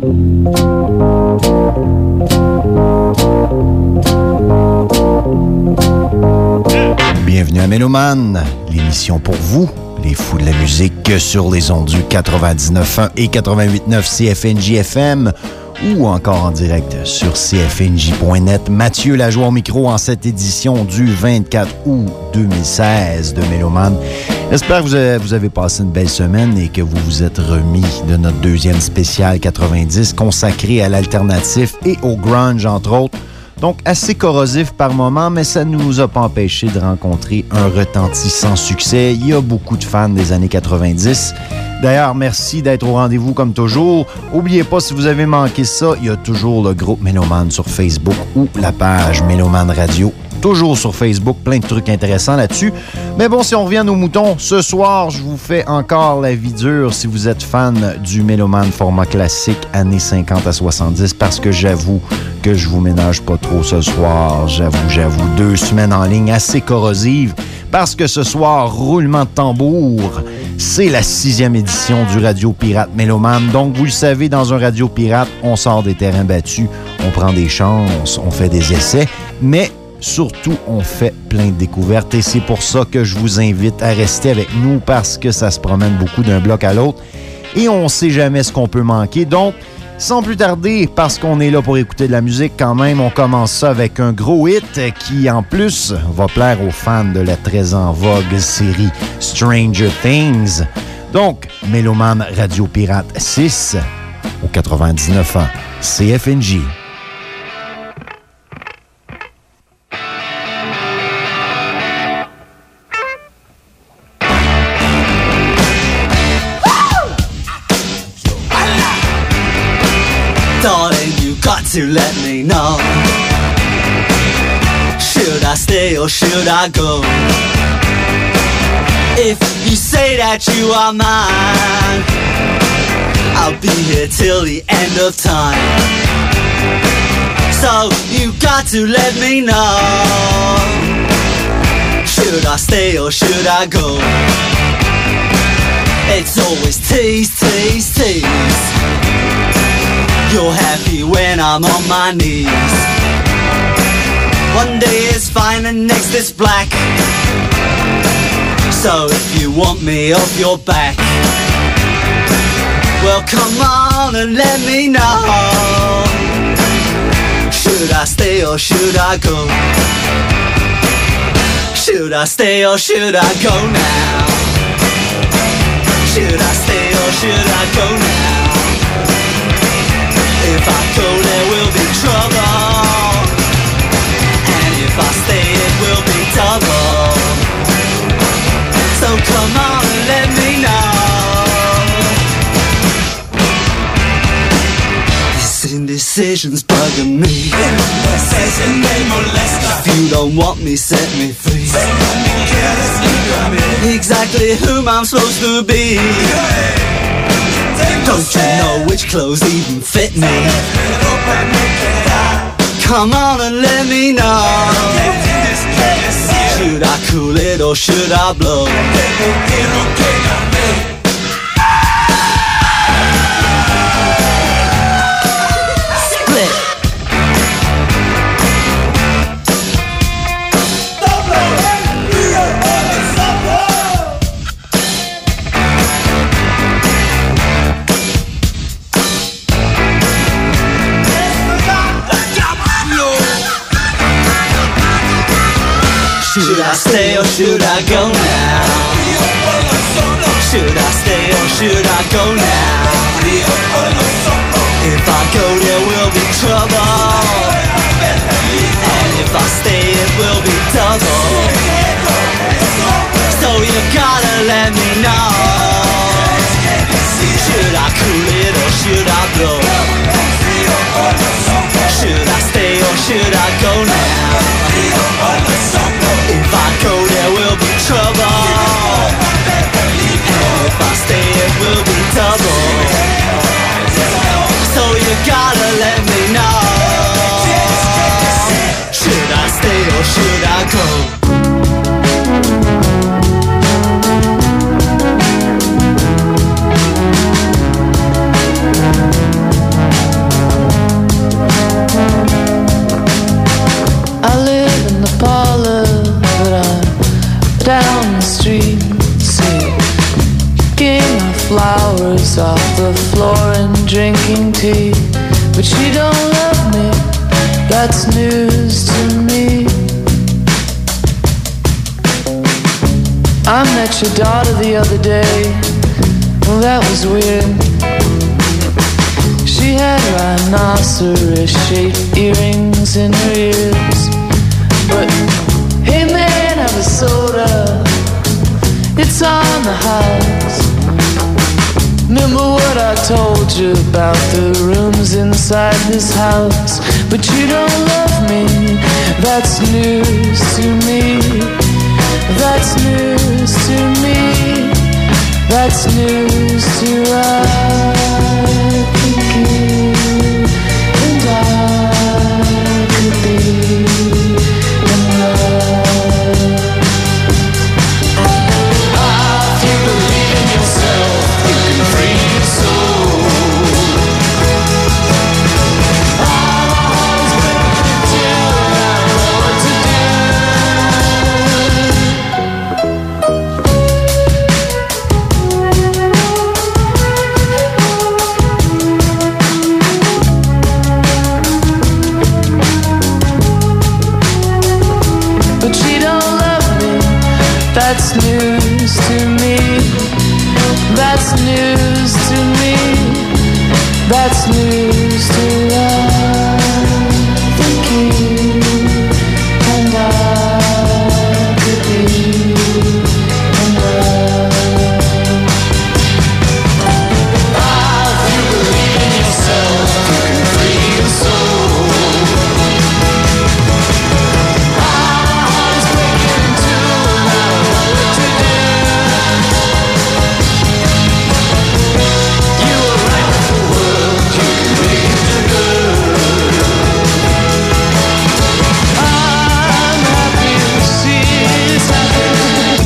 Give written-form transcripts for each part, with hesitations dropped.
Bienvenue à Méloman, l'émission pour vous, les fous de la musique, sur les ondes du 99.1 et 88.9 CFNJ FM ou encore en direct sur cfnj.net. Mathieu Lajoie au micro en cette édition du 24 août 2016 de Méloman. J'espère que vous avez passé une belle semaine et que vous vous êtes remis de notre deuxième spécial 90 consacré à l'alternatif et au grunge, entre autres. Donc, assez corrosif par moment, mais ça ne nous a pas empêché de rencontrer un retentissant succès. Il y a beaucoup de fans des années 90. D'ailleurs, merci d'être au rendez-vous comme toujours. N'oubliez pas, si vous avez manqué ça, il y a toujours le groupe Méloman sur Facebook ou la page Méloman Radio. Toujours sur Facebook, plein de trucs intéressants là-dessus. Mais bon, si on revient à nos moutons, ce soir, je vous fais encore la vie dure si vous êtes fan du Méloman format classique années 50 à 70, parce que j'avoue que je vous ménage pas trop ce soir. J'avoue. 2 semaines en ligne assez corrosives, parce que ce soir, roulement de tambour, c'est la 6e édition du Radio Pirate Méloman. Donc, vous le savez, dans un Radio Pirate, on sort des terrains battus, on prend des chances, on fait des essais, mais surtout, on fait plein de découvertes et c'est pour ça que je vous invite à rester avec nous parce que ça se promène beaucoup d'un bloc à l'autre et on ne sait jamais ce qu'on peut manquer. Donc, sans plus tarder, parce qu'on est là pour écouter de la musique quand même, on commence ça avec un gros hit qui, en plus, va plaire aux fans de la très en vogue série Stranger Things. Donc, Méloman Radio Pirate 6 au 99 ans, CFNJ. Got to let me know. Should I stay or should I go? If you say that you are mine, I'll be here till the end of time. So you got to let me know. Should I stay or should I go? It's always tease, tease, tease. You're happy when I'm on my knees. One day is fine and next is black. So if you want me off your back, well come on and let me know. Should I stay or should I go? Should I stay or should I go now? Should I stay or should I go now? If I go there will be trouble, and if I stay it will be double. So come on and let me know. This indecision's bugging me. If you don't want me, set me free. Exactly whom I'm supposed to be. Don't you know which clothes even fit me? Come on and let me know. Should I cool it or should I blow? Split. Should I stay or should I go now? Should I stay or should I go now? If I go there will be trouble, and if I stay it will be double. So you gotta let me know. Should I cool it or should I blow? Should I stay or should I go now? If I go there will be trouble, and if I stay it will be double. So you gotta let me know. Should I stay or should I go? drinking tea, but she don't love me. That's news to me. I met your daughter the other day. Well, that was weird. She had rhinoceros-shaped earrings in her ears. But, hey man, have a soda. It's on the house. Remember what I told you about the rooms inside this house? But you don't love me. That's news to me. That's news to me. That's news to I think you and I could be in love. If you believe in yourself, you can free your soul. My heart is breaking too, and I don't know what to do. But she don't love me. That's news to me. That's news to me. That's news to I think you and I could be in love. If you believe in yourself, you can free your soul. My heart is breaking too, and I don't know what to do. You were right with the world, you can leave the good. I'm happy she's happy.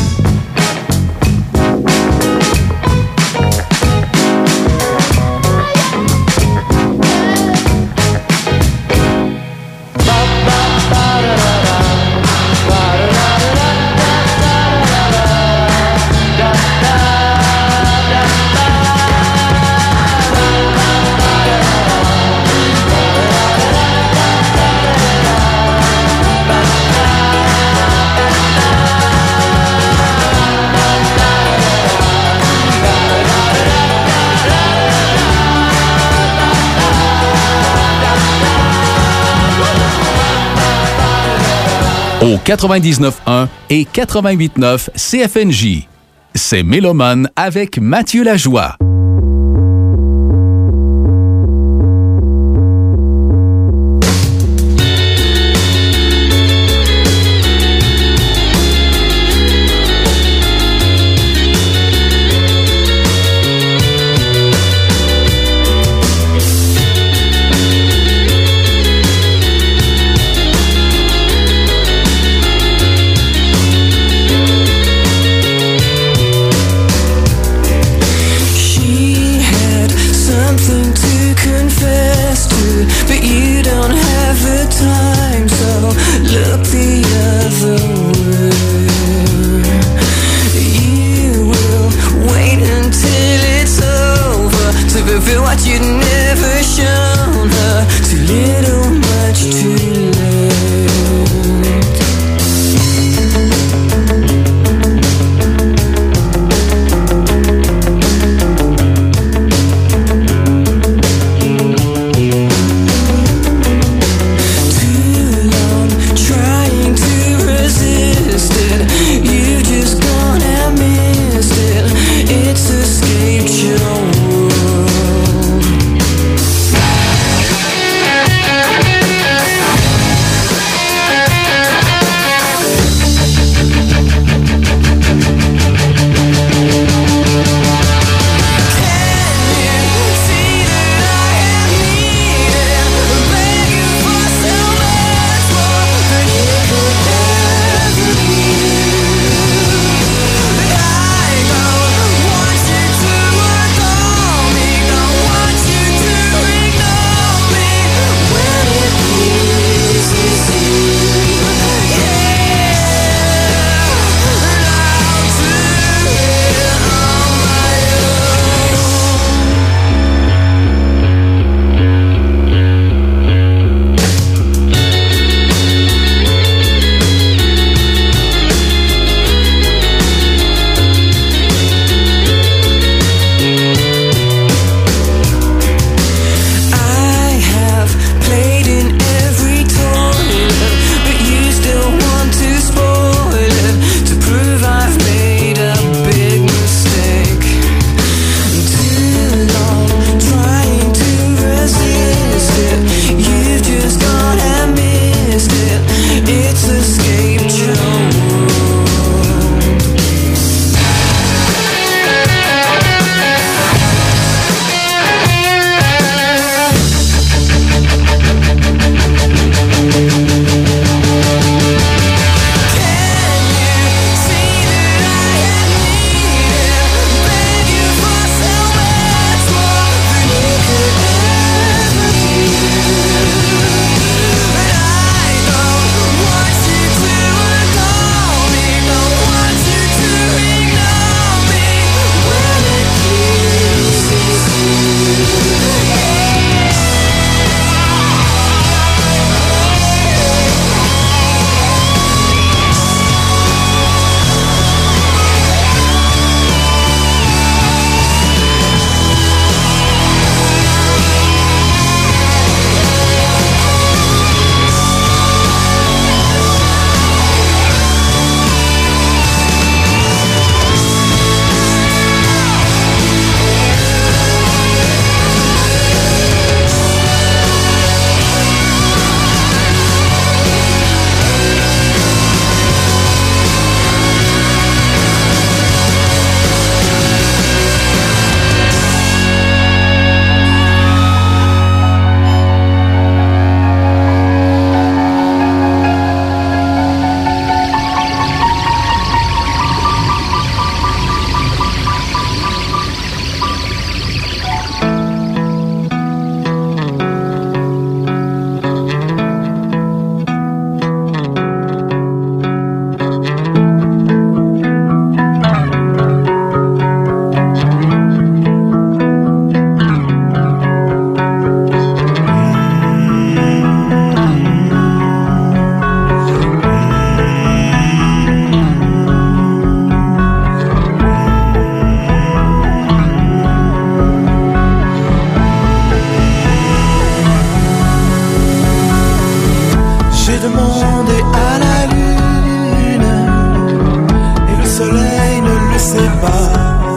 Au 99.1 et 88.9 CFNJ. C'est Mélomane avec Mathieu Lajoie. She J'ai demandé à la lune et le soleil ne le sait pas.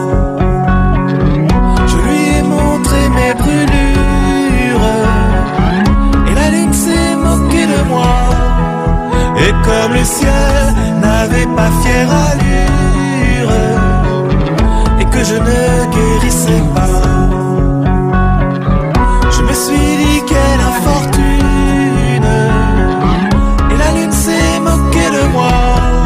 Je lui ai montré mes brûlures et la lune s'est moquée de moi. Et comme le ciel n'avait pas fière allure et que je ne guérissais pas, je me suis dit quelle infortune, et la lune s'est moquée de moi.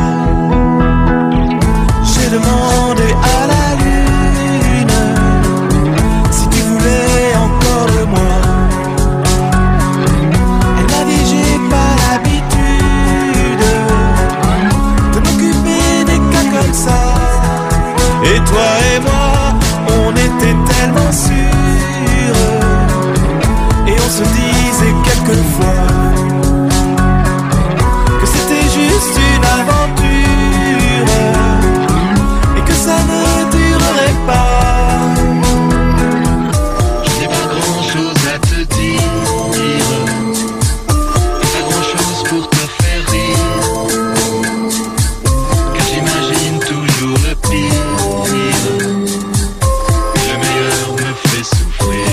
J'ai demandé à la lune si tu voulais encore de moi. Elle m'a dit j'ai pas l'habitude de m'occuper des cas comme ça. Et toi et moi, on était tellement sûrs, et on se disait quelquefois que c'était juste une aventure et que ça ne durerait pas. Je n'ai pas grand chose à te dire, pas grand chose pour te faire rire, car j'imagine toujours le pire. Le meilleur me fait souffrir.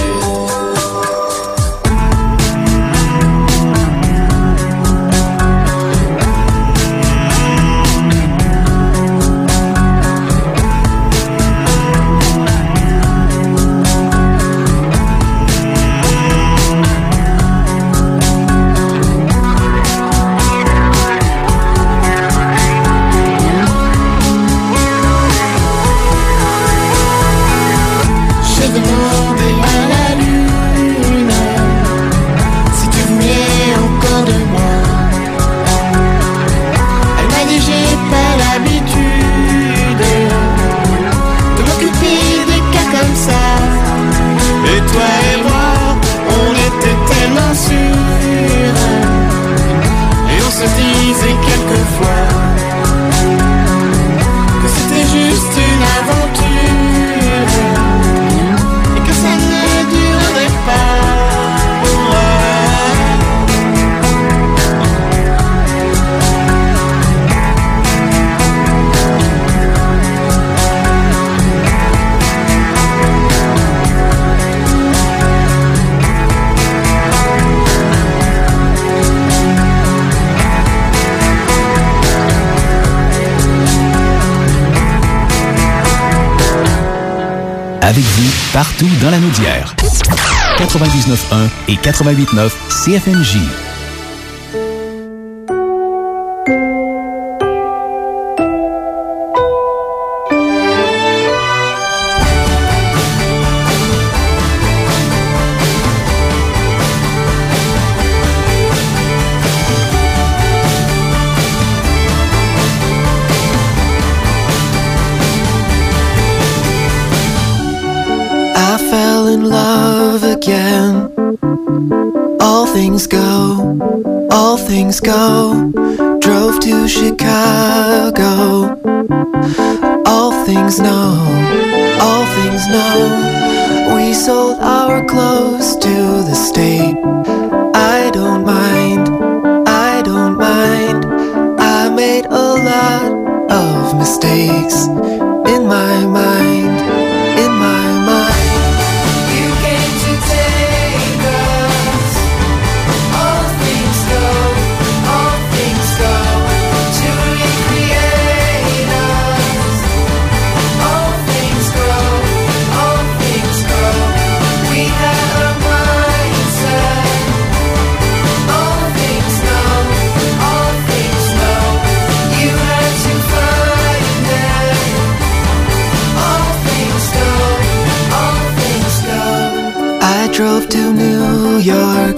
J'ai demandé à la lune si tu voulais encore de moi. Elle m'a dit j'ai pas l'habitude de m'occuper des cas comme ça. Et toi et moi, on était tellement sûrs, et on se disait quelquefois que c'était juste une aventure et que ça ne durerait pas. Avec vous, partout dans la Naudière. 99.1 et 88.9 CFMJ. I fell in love again. All things go, all things go. Drove to Chicago. All things know, all things know. We sold our clothes to the state. I don't mind, I don't mind. I made a lot of mistakes in my mind, in my mind. You came to take us. All things go, all things go. To recreate us. All things go, all things go. We had a mindset. All things know, all things know. You had to find it. All things go, all things go. I drove to New York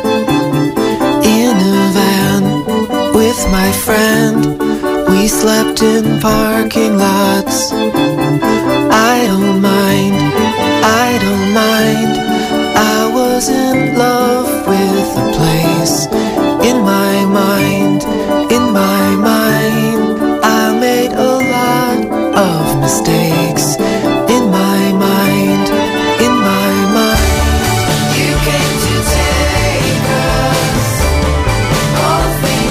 in a van with my friend. We slept in parking lots. I don't mind, I don't mind. I was in love with the place. In my mind, in my mind. I made a lot of mistakes. In my mind, in my mind. You came to take us. All things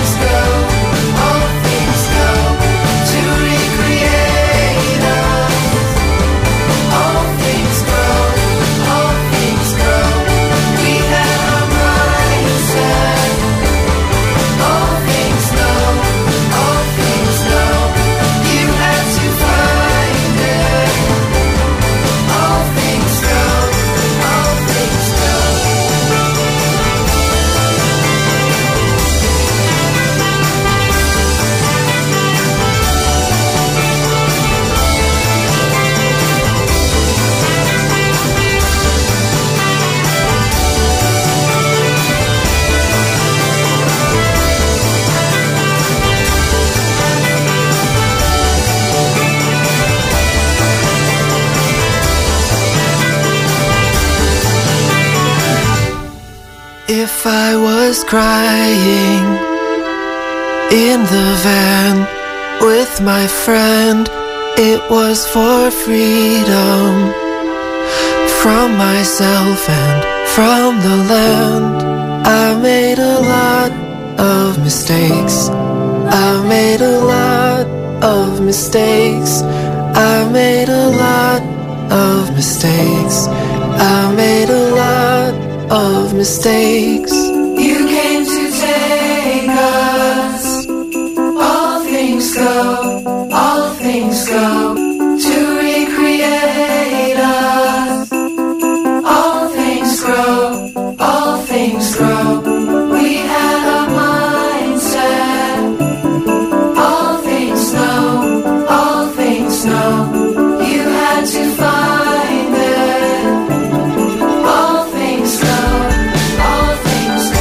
If I was crying in the van with my friend, it was for freedom from myself and from the land. I made a lot of mistakes. I made a lot of mistakes. I made a lot of mistakes. I made a lot of mistakes. You came to take us. All things go, all things go, to recreate us. All things grow, all things grow. We had a mindset. All things know, all things know. You had to find it. All things know, all things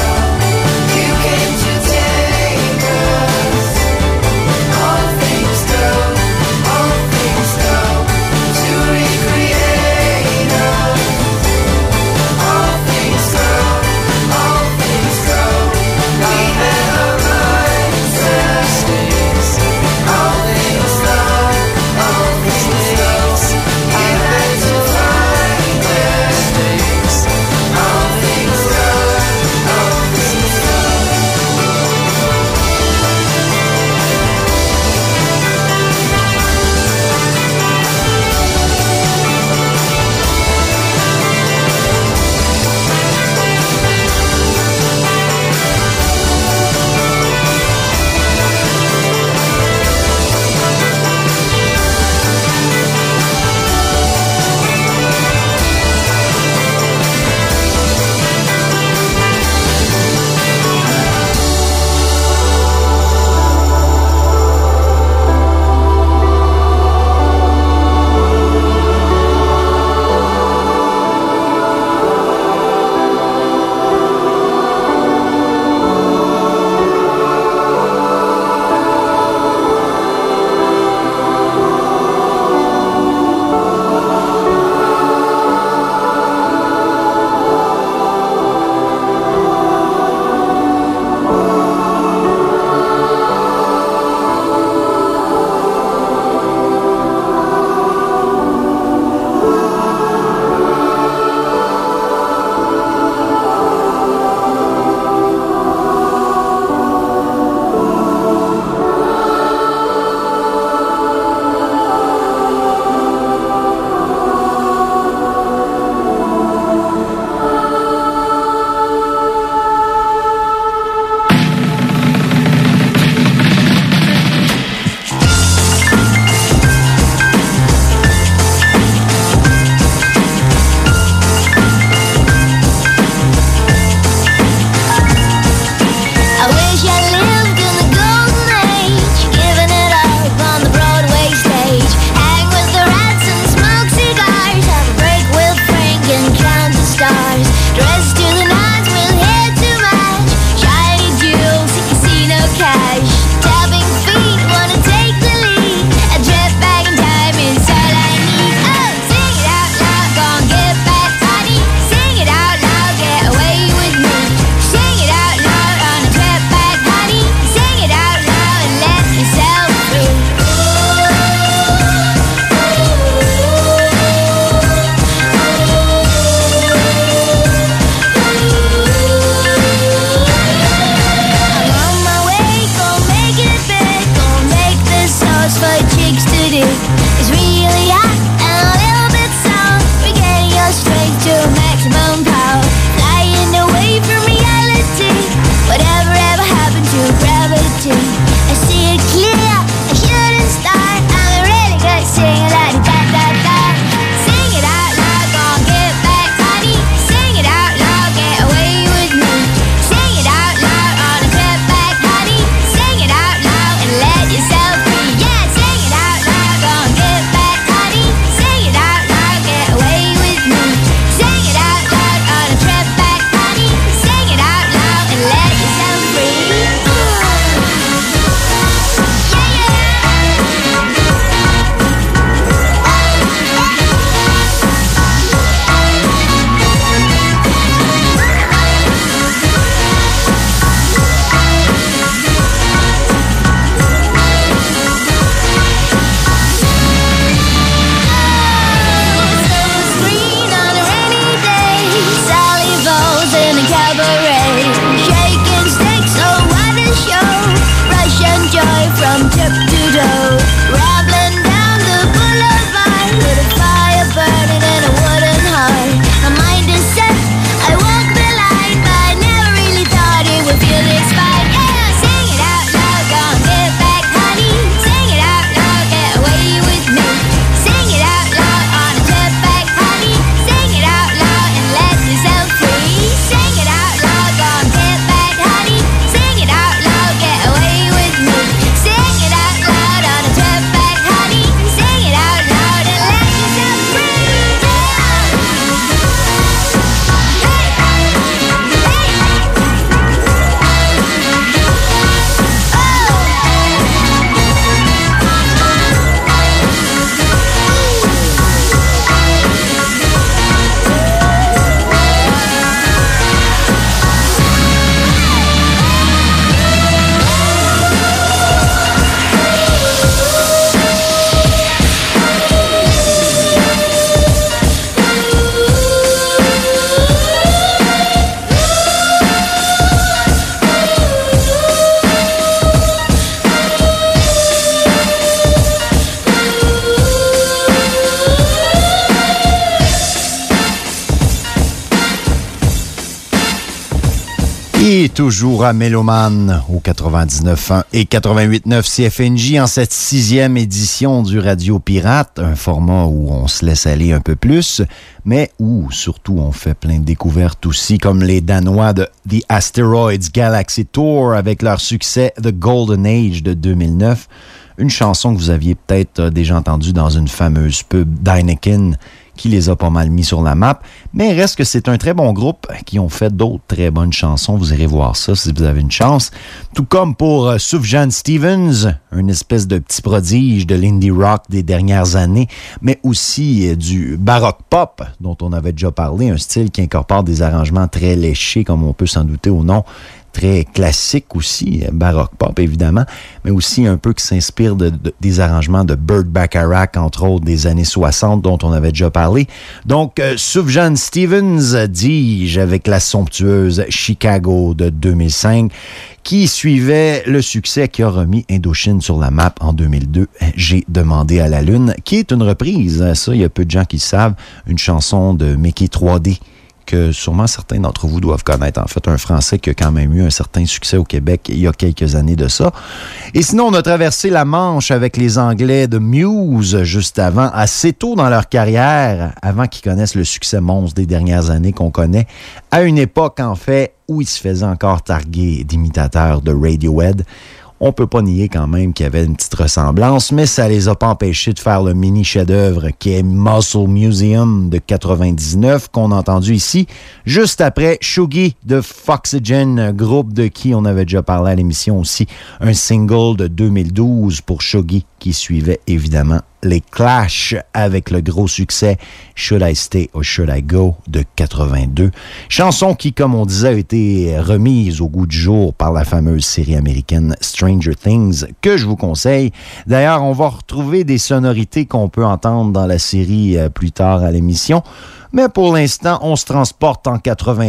Et toujours à Méloman au 99.1 et 88.9 CFNJ en cette 6e édition du Radio Pirate, un format où on se laisse aller un peu plus, mais où surtout on fait plein de découvertes aussi, comme les Danois de The Asteroids Galaxy Tour avec leur succès The Golden Age de 2009, une chanson que vous aviez peut-être déjà entendue dans une fameuse pub d'Heineken qui les a pas mal mis sur la map, mais reste que c'est un très bon groupe qui ont fait d'autres très bonnes chansons. Vous irez voir ça si vous avez une chance. Tout comme pour Sufjan Stevens, une espèce de petit prodige de l'indie rock des dernières années, mais aussi du baroque pop dont on avait déjà parlé, un style qui incorpore des arrangements très léchés, comme on peut s'en douter au nom, très classique aussi, baroque pop évidemment, mais aussi un peu qui s'inspire des arrangements de Burt Bacharach, entre autres des années 60 dont on avait déjà parlé. Donc, Sufjan Stevens, dis-je, avec la somptueuse Chicago de 2005, qui suivait le succès qui a remis Indochine sur la map en 2002, J'ai demandé à la Lune, qui est une reprise, ça, il y a peu de gens qui le savent, une chanson de Mickey 3D, que sûrement certains d'entre vous doivent connaître. En fait, un Français qui a quand même eu un certain succès au Québec il y a quelques années de ça. Et sinon, on a traversé la Manche avec les Anglais de Muse juste avant, assez tôt dans leur carrière, avant qu'ils connaissent le succès monstre des dernières années qu'on connaît, à une époque, en fait, où ils se faisaient encore targuer d'imitateurs de Radiohead. On peut pas nier quand même qu'il y avait une petite ressemblance, mais ça les a pas empêchés de faire le mini chef-d'œuvre qui est Muscle Museum de 99, qu'on a entendu ici, juste après Shuggie de Foxygen, groupe de qui on avait déjà parlé à l'émission aussi, un single de 2012 pour Shuggie, qui suivait évidemment les Clash avec le gros succès Should I Stay or Should I Go de 82. Chanson qui, comme on disait, a été remise au goût du jour par la fameuse série américaine Stranger Things, que je vous conseille. D'ailleurs, on va retrouver des sonorités qu'on peut entendre dans la série plus tard à l'émission. Mais pour l'instant, on se transporte en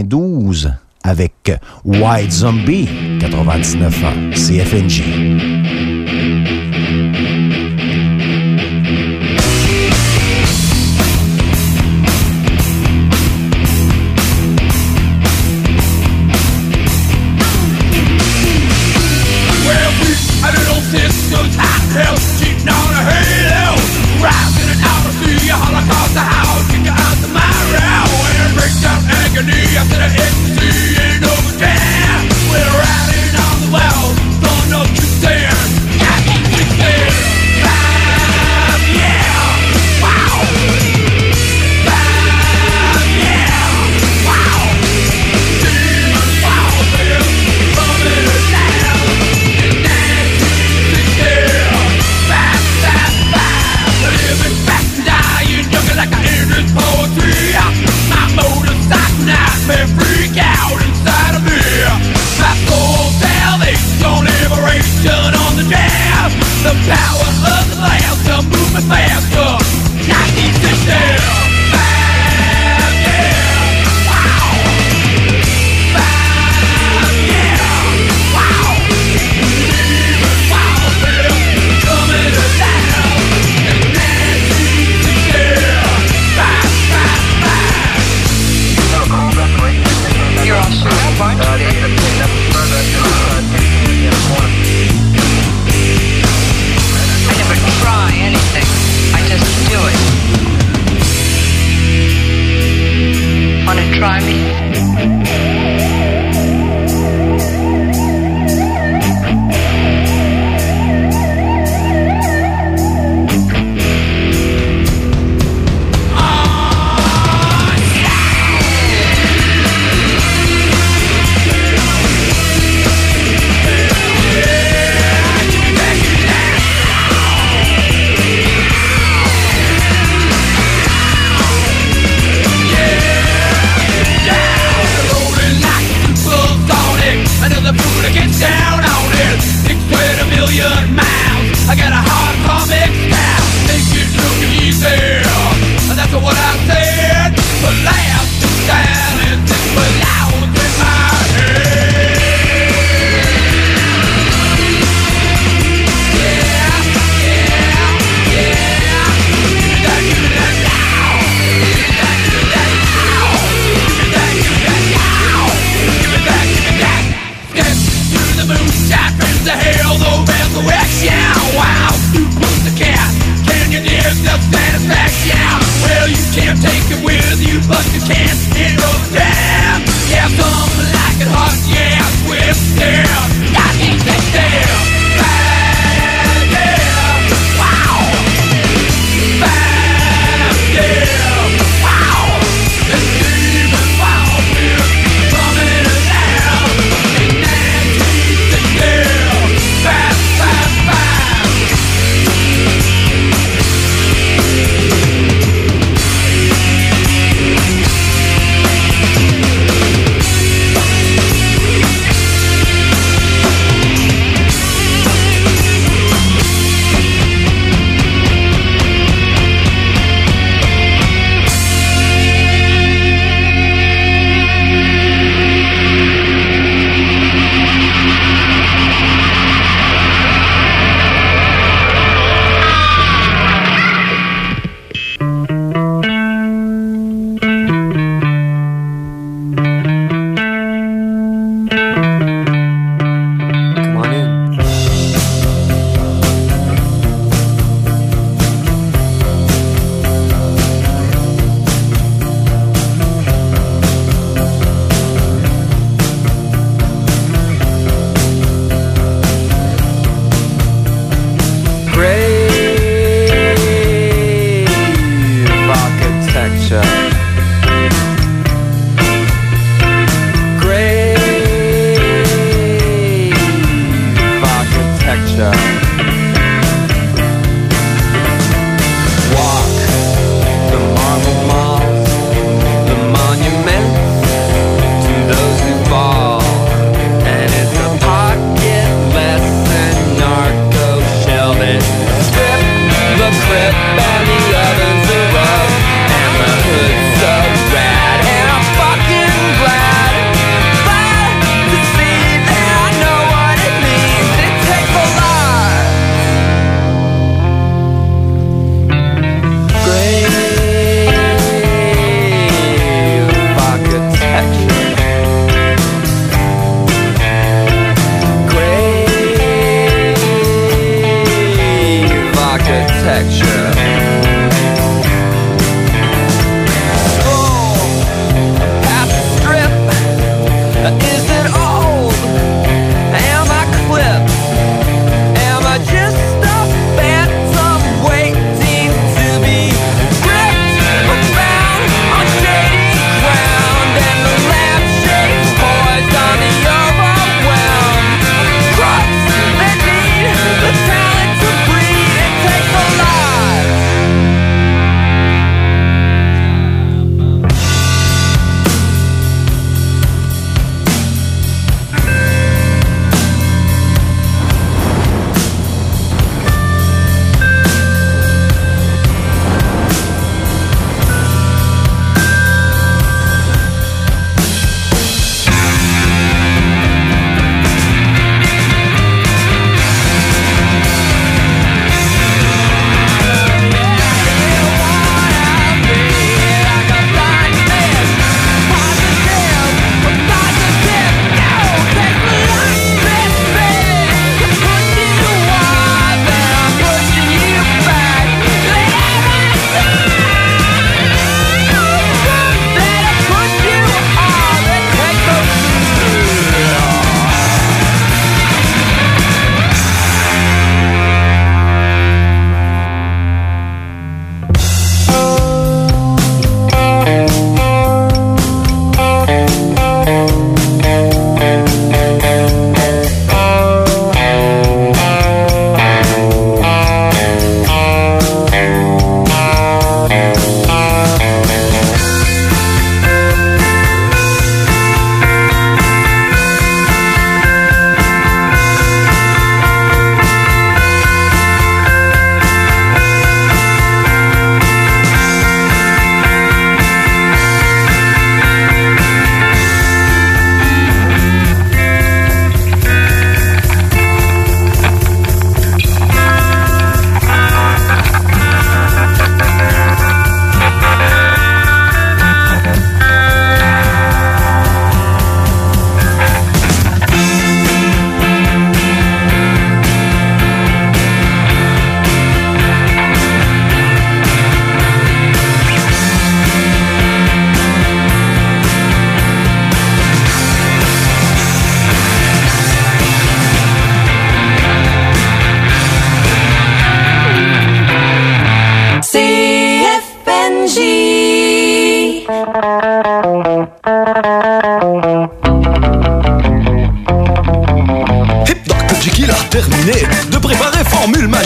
92 avec White Zombie, 99 ans, CFNJ. Systems hot hell, cheating on a halo. Rising and out of the Holocaust, the house, kick out the Myra. When it breaks out agony, I said ecstasy ain't over there. We're riding on the well, don't know to stand. correction. Wow, you put the cat. Can you dig the satisfaction? Well, you can't take it with you, but you can in your jam. Yeah, some like it hot, yeah, swift, yeah. I can't take them. Bad, yeah. Wow. Bad, yeah. Wow. This demon wild is coming around. And that keeps it down. Bad, bad, bad.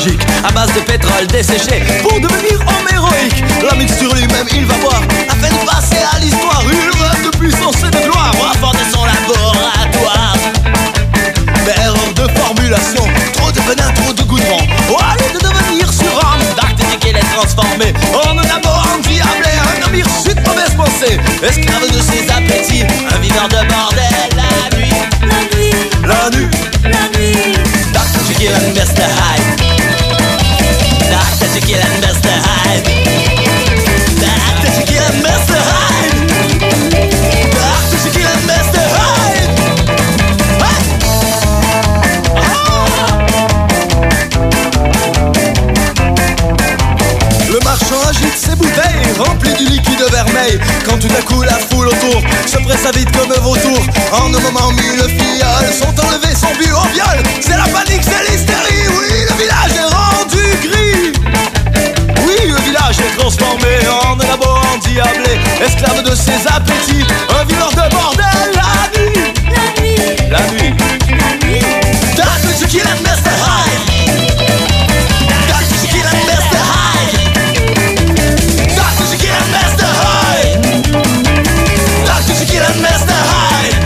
magique à base de pétrole desséché pour devenir homme héroïque. La mixture lui-même il va boire afin de passer à l'histoire. Une rêve de puissance et de gloire à fond de son laboratoire. Mais erreur de formulation, trop de venin, trop de goudron. Au lieu de devenir surhomme, Dr. Jekyll est transformé en un abo endiablé, un homme hirsute de mauvaise pensée, esclave de ses appétits, un viveur de bordel. La nuit, la nuit, la nuit, la nuit. Dr. Jekyll and Mr. Hyde. Dr. Jekyll and Mr. Hyde. Dr. Jekyll and Mr. Hyde. Dr. Jekyll and Mr. Hyde. Le marchand agite ses bouteilles remplies du liquide vermeil. Quand tout à coup la foule autour se presse vite comme un vautour. En un moment 1000 filleuls sont enlevés, sont vus au viol. C'est la panique, c'est l'hystérie. Oui, le village est rendu gris. Oui, le village est transformé en un labo endiablé, esclave de ses appétits, un viveur de bordel. La nuit, la nuit, la nuit, la nuit. Dr. Jekyll and Mr. Hyde. Dr. Jekyll and Mr. Hyde. Dr. Jekyll and Mr. Hyde. Dr. Jekyll and Mr. Hyde.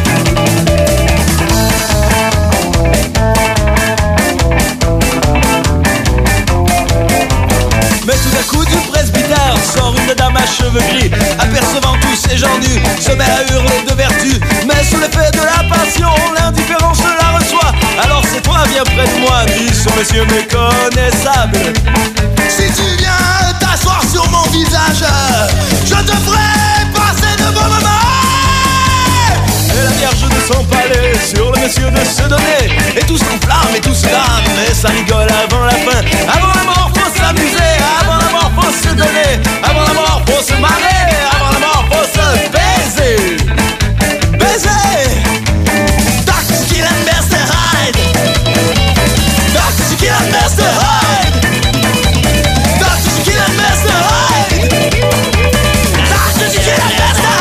Mais tout à coup du presbytère sort une dame à cheveux gris. Apercevant tous ces gens nus, se met à hurler de vertu. Mais sous l'effet de la passion, l'indifférence la reçoit. Alors c'est toi, viens près de moi, dit ce monsieur méconnaissable. Si tu viens t'asseoir sur mon visage, je te ferai passer de bons moments. Et la vierge de son palais sur le monsieur de se donner. Et tout s'enflamme et tout se lame, mais ça rigole avant la fin. Avant la mort faut s'amuser, avant la mort faut se donner. Avant la mort faut se marrer, avant la mort faut se baiser. Baiser. Dr. Jekyll and Mr. Hyde. Dr. Jekyll and Mr. Hyde. Dr. Jekyll and Mr. Hyde. Dr. Jekyll and Mr. Hyde.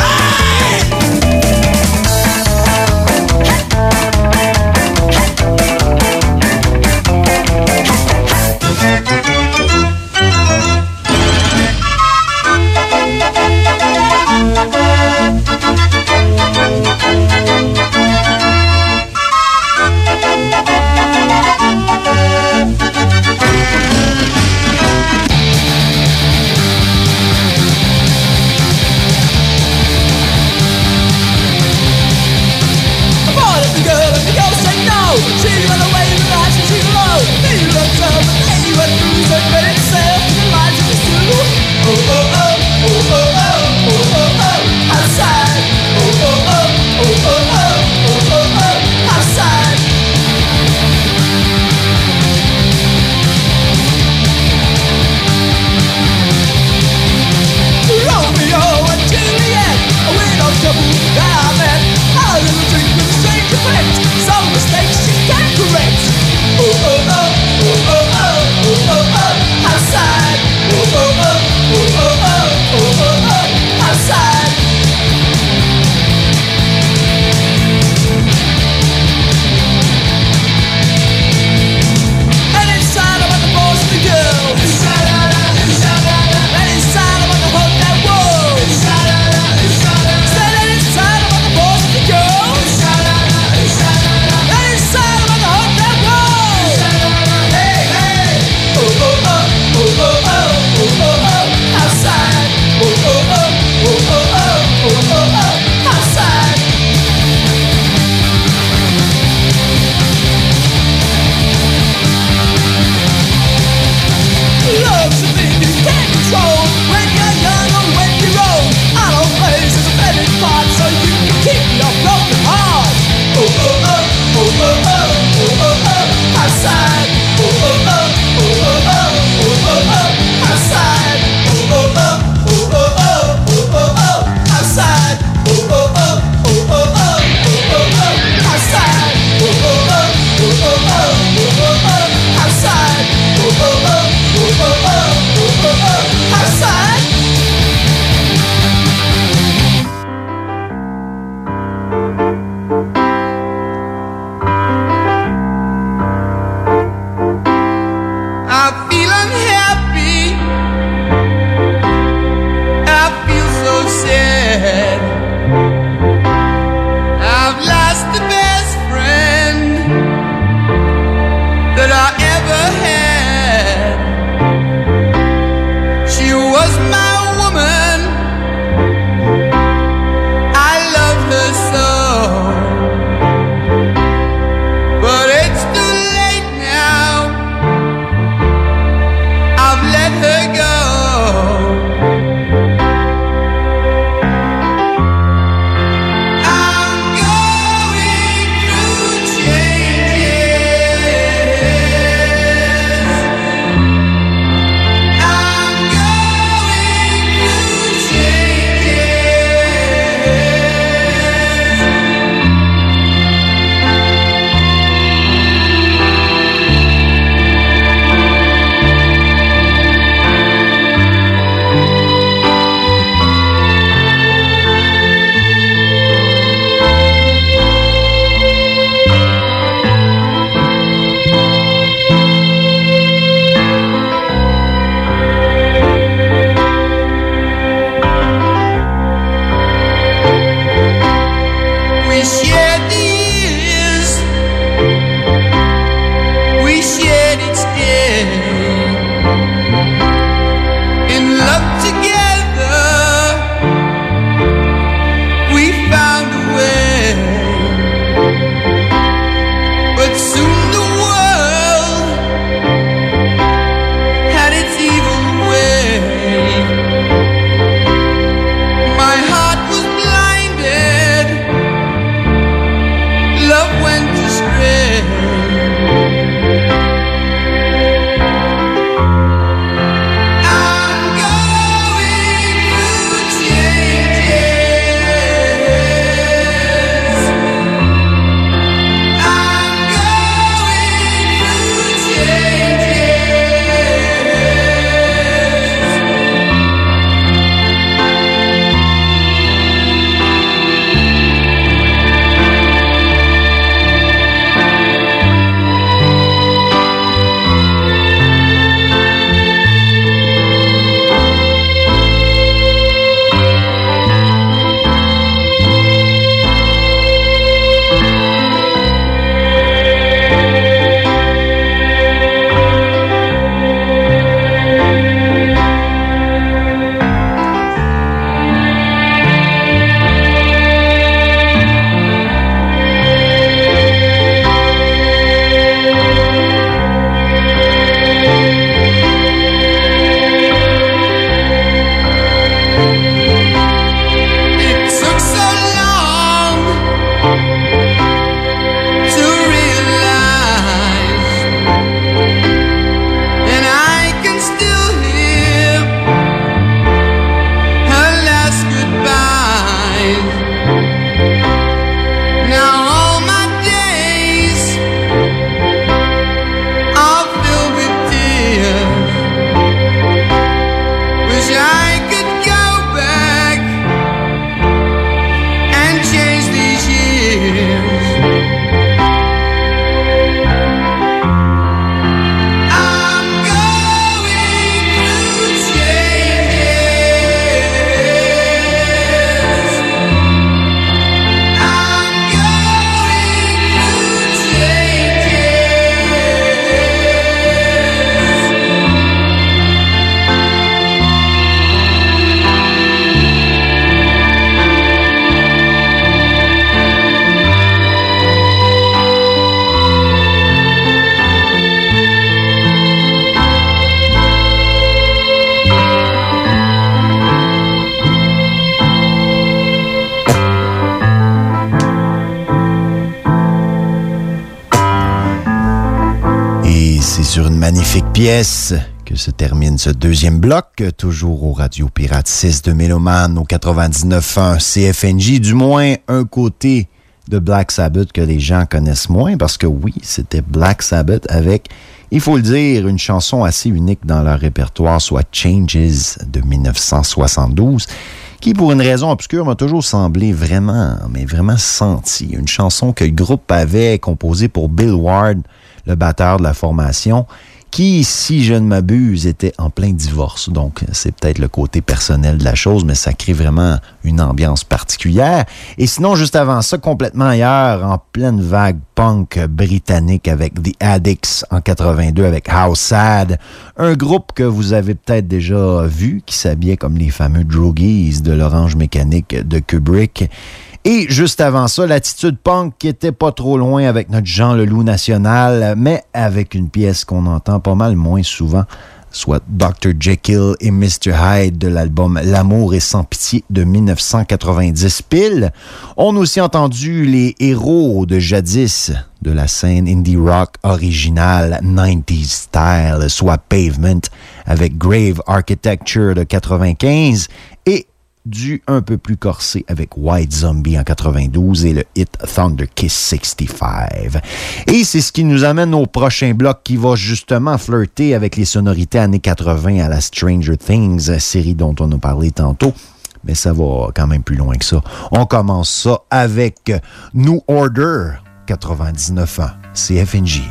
C'est sur une magnifique pièce que se termine ce deuxième bloc, toujours au Radio Pirate 6 de Méloman au 99.1 CFNJ, du moins un côté de Black Sabbath que les gens connaissent moins, parce que oui, c'était Black Sabbath avec, il faut le dire, une chanson assez unique dans leur répertoire, soit Changes de 1972, qui, pour une raison obscure, m'a toujours semblé vraiment, mais vraiment senti. Une chanson que le groupe avait composée pour Bill Ward, le batteur de la formation, qui, si je ne m'abuse, était en plein divorce. Donc, c'est peut-être le côté personnel de la chose, mais ça crée vraiment une ambiance particulière. Et sinon, juste avant ça, complètement ailleurs, en pleine vague punk britannique avec The Addicts en 82 avec How Sad, un groupe que vous avez peut-être déjà vu, qui s'habillait comme les fameux Drogies de l'Orange Mécanique de Kubrick. Et juste avant ça, l'attitude punk qui était pas trop loin avec notre Jean Leloup national, mais avec une pièce qu'on entend pas mal moins souvent, soit Dr. Jekyll et Mr. Hyde de l'album L'amour est sans pitié de 1990 pile. On a aussi entendu les héros de jadis de la scène indie rock originale 90s style, soit Pavement avec Grave Architecture de 95 et du un peu plus corsé avec White Zombie en 92 et le hit Thunder Kiss 65. Et c'est ce qui nous amène au prochain bloc qui va justement flirter avec les sonorités années 80 à la Stranger Things, série dont on a parlé tantôt. Mais ça va quand même plus loin que ça. On commence ça avec New Order 99.1 CFNJ.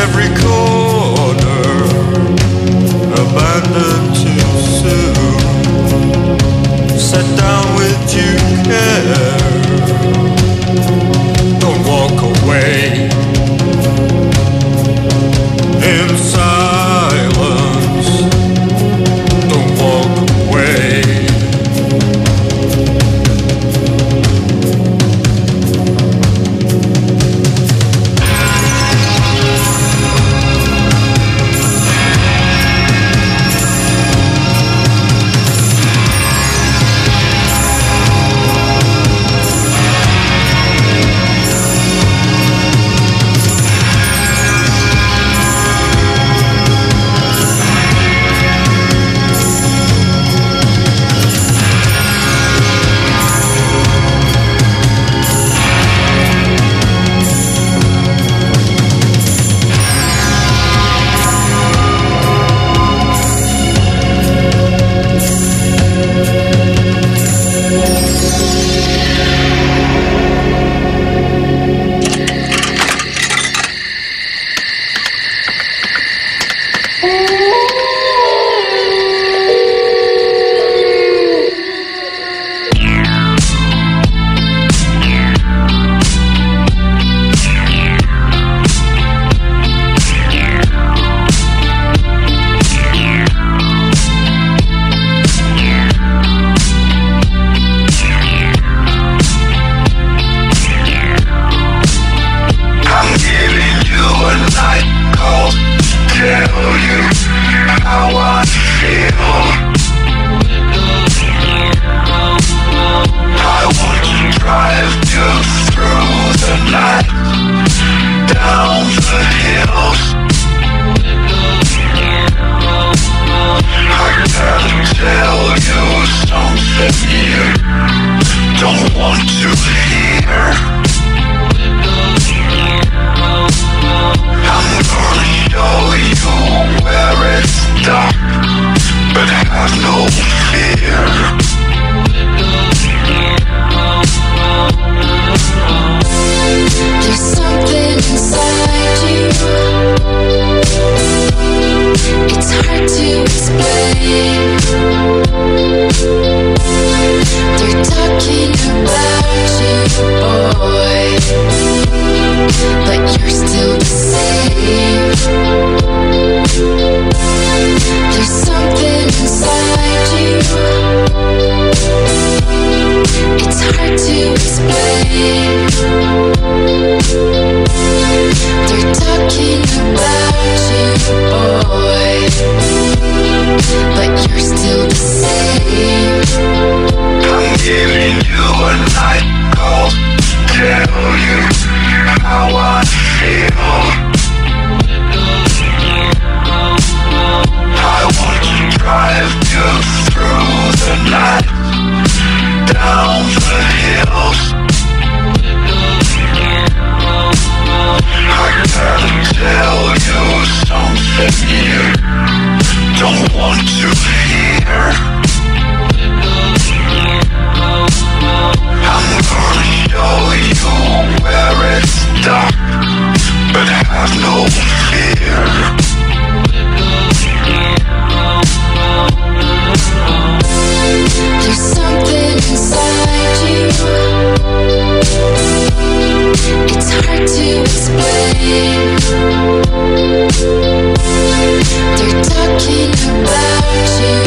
every corner, abandoned too soon. Sit down with due care. Don't walk away in silence. Don't walk away. They're talking about you.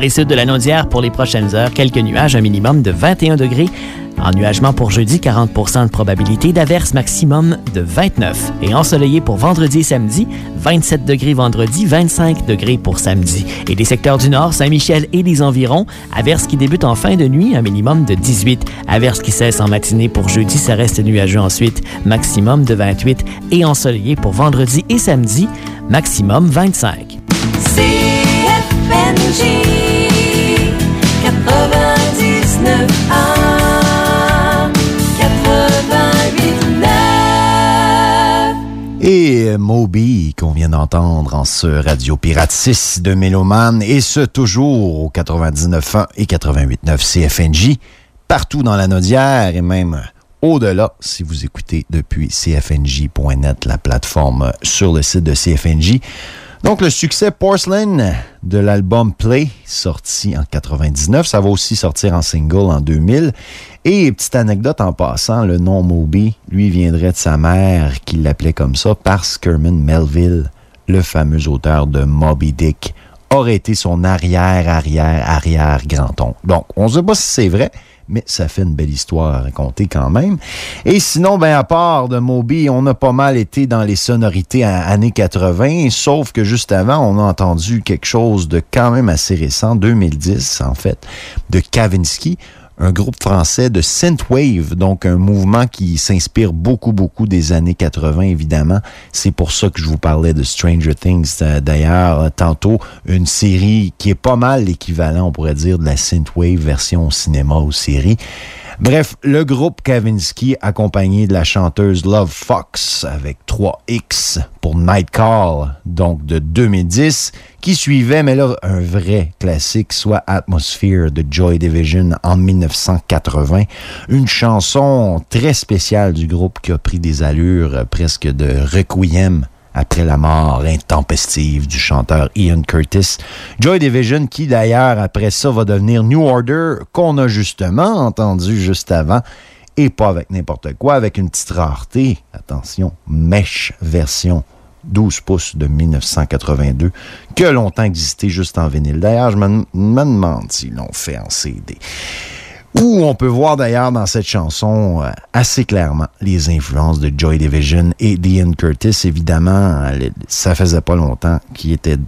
rive sud de la Naudière, pour les prochaines heures, quelques nuages, un minimum de 21 degrés. Ennuagement pour jeudi, 40% de probabilité d'averse, maximum de 29. Et ensoleillé pour vendredi et samedi, 27 degrés vendredi, 25 degrés pour samedi. Et des secteurs du nord, Saint-Michel et les environs, averse qui débute en fin de nuit, un minimum de 18. Averse qui cesse en matinée pour jeudi, ça reste nuageux ensuite, maximum de 28. Et ensoleillé pour vendredi et samedi, maximum 25. CFNJ 99 Et Moby, qu'on vient d'entendre en ce Radio Pirate 6 de Méloman, et ce toujours au 99.1 et 88.9 CFNJ, partout dans la Naudière et même au-delà, si vous écoutez depuis cfnj.net, la plateforme sur le site de CFNJ. Donc, le succès Porcelain de l'album Play, sorti en 99. Ça va aussi sortir en single en 2000. Et petite anecdote en passant, le nom Moby, lui, viendrait de sa mère qui l'appelait comme ça parce qu'Herman Melville, le fameux auteur de Moby Dick, aurait été son arrière-grand-oncle. Donc, on ne sait pas si c'est vrai, mais ça fait une belle histoire à raconter quand même. Et sinon, à part de Moby, on a pas mal été dans les sonorités années 80, sauf que juste avant, on a entendu quelque chose de quand même assez récent, 2010 en fait, de Kavinsky, un groupe français de synthwave, donc un mouvement qui s'inspire beaucoup des années 80, évidemment. C'est pour ça que je vous parlais de Stranger Things, d'ailleurs, tantôt, une série qui est pas mal l'équivalent, on pourrait dire, de la synthwave version cinéma ou série. Bref, le groupe Kavinsky, accompagné de la chanteuse Love Fox, avec 3X pour Night Call, donc de 2010, qui suivait, mais là, un vrai classique, soit Atmosphere de Joy Division en 1980. Une chanson très spéciale du groupe qui a pris des allures presque de requiem après la mort intempestive du chanteur Ian Curtis. Joy Division qui, d'ailleurs, après ça, va devenir New Order, qu'on a justement entendu juste avant, et pas avec n'importe quoi, avec une petite rareté. Attention, Mesh version 12 pouces de 1982, qui a longtemps existé juste en vinyle. D'ailleurs, je me demande s'ils l'ont fait en CD. Où on peut voir d'ailleurs dans cette chanson assez clairement les influences de Joy Division et d'Ian Curtis. Évidemment, ça faisait pas longtemps qu'il était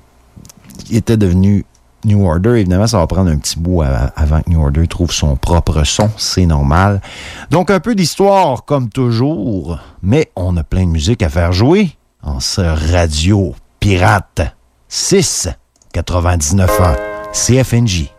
devenu New Order. Évidemment, ça va prendre un petit bout avant que New Order trouve son propre son. C'est normal. Donc, un peu d'histoire comme toujours, mais on a plein de musique à faire jouer en ce Radio Pirate 6 99.1 CFNJ.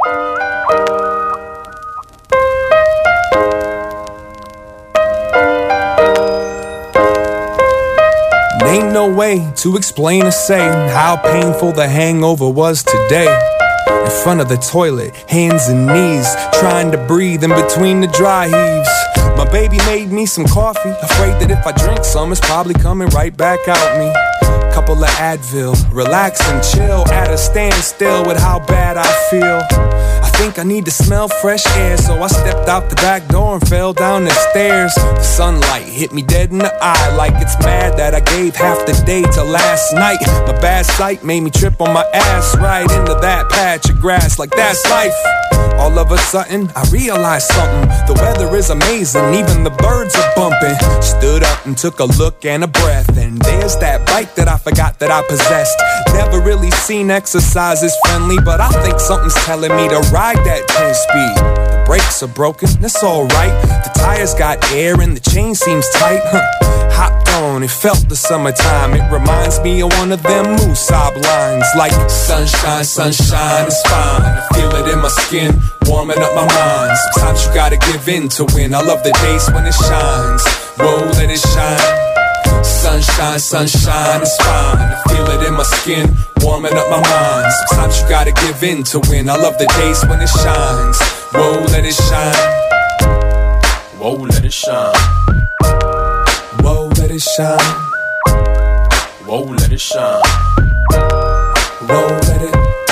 Ain't no way to explain or say how painful the hangover was today. In front of the toilet, hands and knees, trying to breathe in between the dry heaves. My baby made me some coffee, afraid that if I drink some, it's probably coming right back out me. Couple of Advil, relax and chill, at a standstill with how bad I feel. I think I need to smell fresh air, so I stepped out the back door and fell down the stairs. The sunlight hit me dead in the eye, like it's mad that I gave half the day to last night. My bad sight made me trip on my ass right into that patch of grass, like that's life. All of a sudden, I realized something. The weather is amazing, even the birds are bumping. Stood up and took a look and a breath, and there's that bike that I forgot that I possessed. Never really seen exercise as friendly, but I think something's telling me to ride that 10-speed. The brakes are broken, that's alright. The tires got air and the chain seems tight. Hopped on, it felt the summertime. It reminds me of one of them Moosab lines, like sunshine, sunshine is fine. I feel it in my skin, warming up my mind. Sometimes you gotta give in to win. I love the days when it shines. Whoa, let it shine. Sunshine, sunshine is fine. I feel it in my skin, warming up my mind. Sometimes you gotta give in to win. I love the days when it shines. Whoa, let it shine. Whoa, let it shine. Whoa, let it shine. Whoa, let it shine. Whoa, let it. If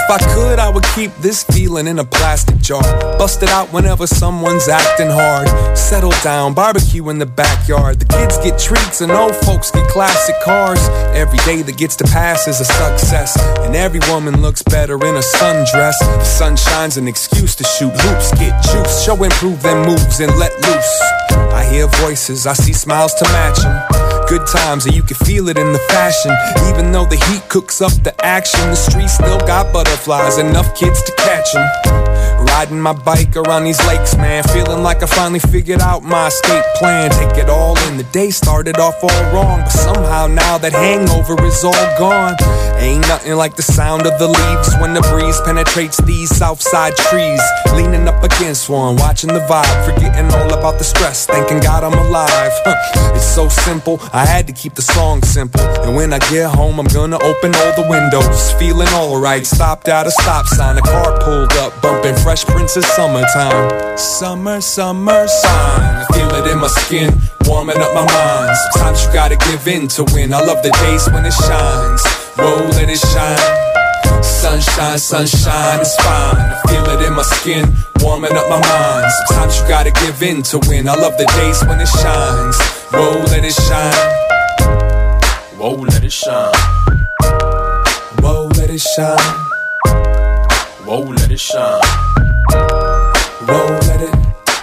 If I could, I would keep this feeling in a plastic jar. Bust it out whenever someone's acting hard. Settle down, barbecue in the backyard. The kids get treats and old folks get classic cars. Every day that gets to pass is a success, and every woman looks better in a sundress. The sun shines, an excuse to shoot hoops, get juice, show improve them moves and let loose. I hear voices, I see smiles to match them. Good times, and you can feel it in the fashion. Even though the heat cooks up the action, the streets still got butterflies, enough kids to catch them. Riding my bike around these lakes, man, feeling like I finally figured out my escape plan. Take it all in, the day started off all wrong, but somehow now that hangover is all gone. Ain't nothing like the sound of the leaves when the breeze penetrates these southside trees. Leaning up against one, watching the vibe, forgetting all about the stress, thanking God I'm alive. It's so simple, I had to keep the song simple. And when I get home, I'm gonna open all the windows, feeling alright. Stopped at a stop sign, a car pulled up, bumping Fresh Prince of Summertime. Summer, summer sign, I feel it in my skin, warming up my mind. Sometimes you gotta give in to win. I love the days when it shines. Whoa, let it shine. Sunshine, sunshine, it's fine. I feel it in my skin, warming up my mind. Sometimes you gotta give in to win. I love the days when it shines. Whoa, let it shine. Whoa, let it shine. Whoa, let it shine. Whoa, let it shine. Whoa, let it.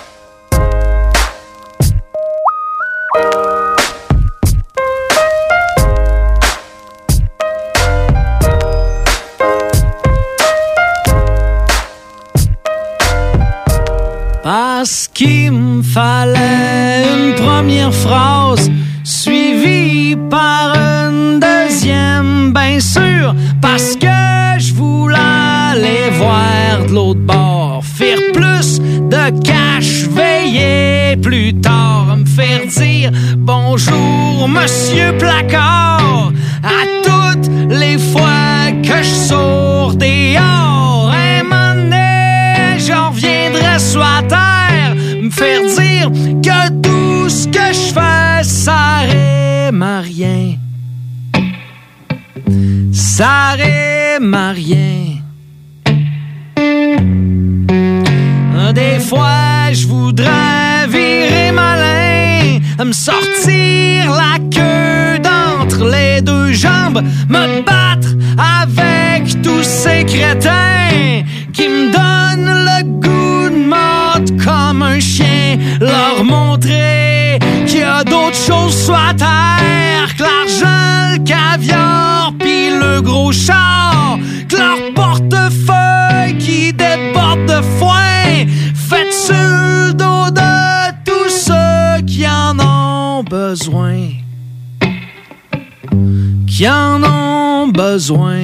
Parce qu'il me fallait une première phrase suivie par une deuxième, bien sûr, parce que je voulais aller voir de l'autre bord, faire plus de cash, veiller plus tard, me faire dire bonjour Monsieur Placard à toutes les fois que je sors dehors. Un moment donné, j'en reviendrai sur la terre, me faire dire que tout ce que je fais, ça rime à rien. Ça rime à rien. Des fois, je voudrais virer malin, me sortir la queue d'entre les deux jambes, me battre avec tous ces crétins qui me donnent le goût de mordre comme un chien, leur montrer qu'il y a d'autres choses sur la terre que l'argent, le caviar pis le gros char, que leur portefeuille qui déborde de foin. Faites sur le dos de tous ceux qui en ont besoin. Qui en ont besoin.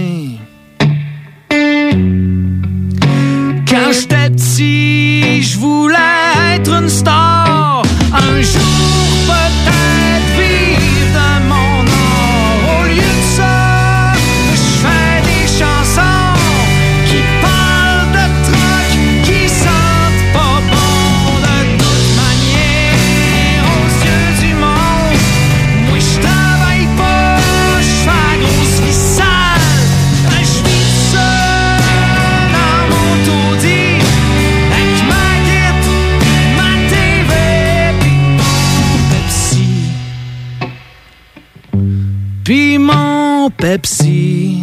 Quand j'étais petit, je voulais être une star. Un jour peut-être vivre de mon art. Au lieu de ça, je fais des chansons qui parlent de trucs qui sentent pas bon. De toute manière, aux yeux du monde, moi je travaille pas, je fais la grosse vie sale. Je vis seul dans mon taudis, avec ma guitare, ma TV, puis mon Pepsi.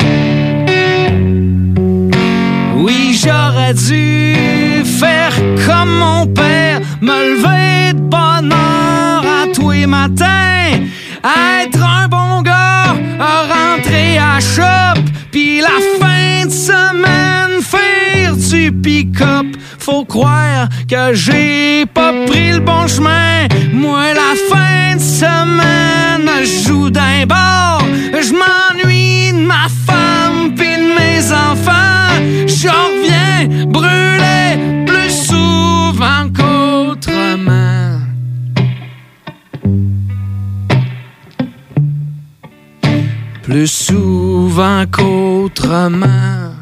Oui, j'aurais dû faire comme mon père, me lever de bonne heure à tous les matins, être un bon gars, rentrer à shop, puis la fin de semaine faire du pick-up. Faut croire que j'ai pas pris le bon chemin. Moi, la fin de semaine, je joue d'un bord, je m'ennuie de ma femme pis de mes enfants. Je reviens brûler plus souvent qu'autrement. Plus souvent qu'autrement.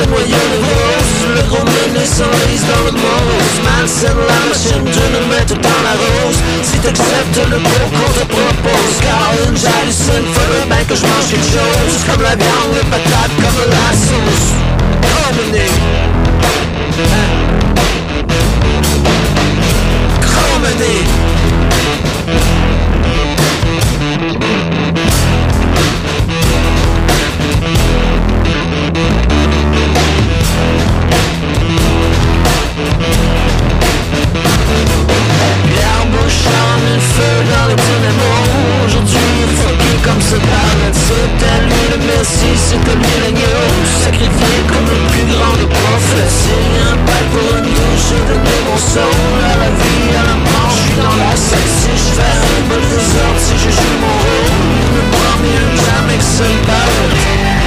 moyen de grosse. Le gros mené s'enlise dans le morose. Malsaine la machine d'une mettre dans la rose. Si t'acceptes le cours qu'on te propose, car une j'hallucine, faudrait bien que je mange quelque chose. Comme la viande, les patates, comme la sauce. Promener. Promener. Le feu dans les dynamos. Aujourd'hui, fucké comme ce parle. C'était lui le messie, c'était lui l'agneau. Sacrifié comme le plus grand des prophéties. Un bail pour une douche, j'ai donné mon soul. À la vie, à la mort, je suis dans la sexe. Si je fais un peu de désordre, si je joue mon rôle, me prends mieux que jamais que seul parle.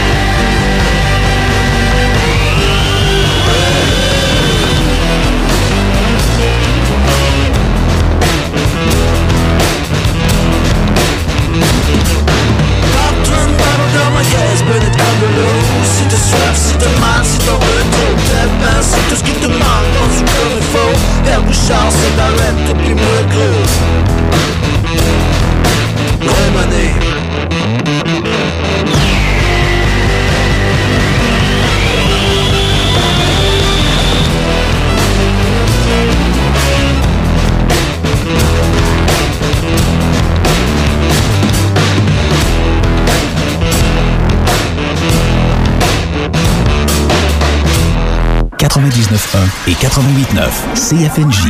Bennett comme de l'eau. Si t'as soif, si t'as mal, si t'en veux trop, t'es ben, c'est tout ce qui te manque dans ce comme il faut. Père Bouchard, c'est d'arrête, t'oublies moins gros. Remonnaie. et 88.9 CFNJ.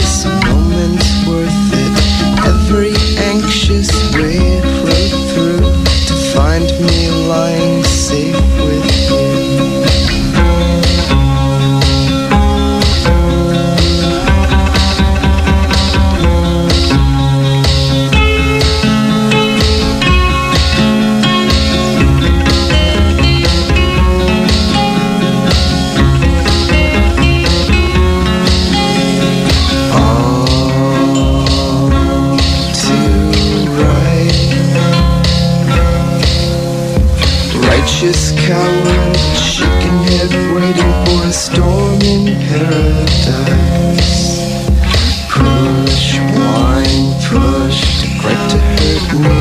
this moment worth it? Every anxious wave rode through to find me lying safe with you. Righteous coward, shaking head, waiting for a storm in paradise. Push, whine, push, right to hurt me.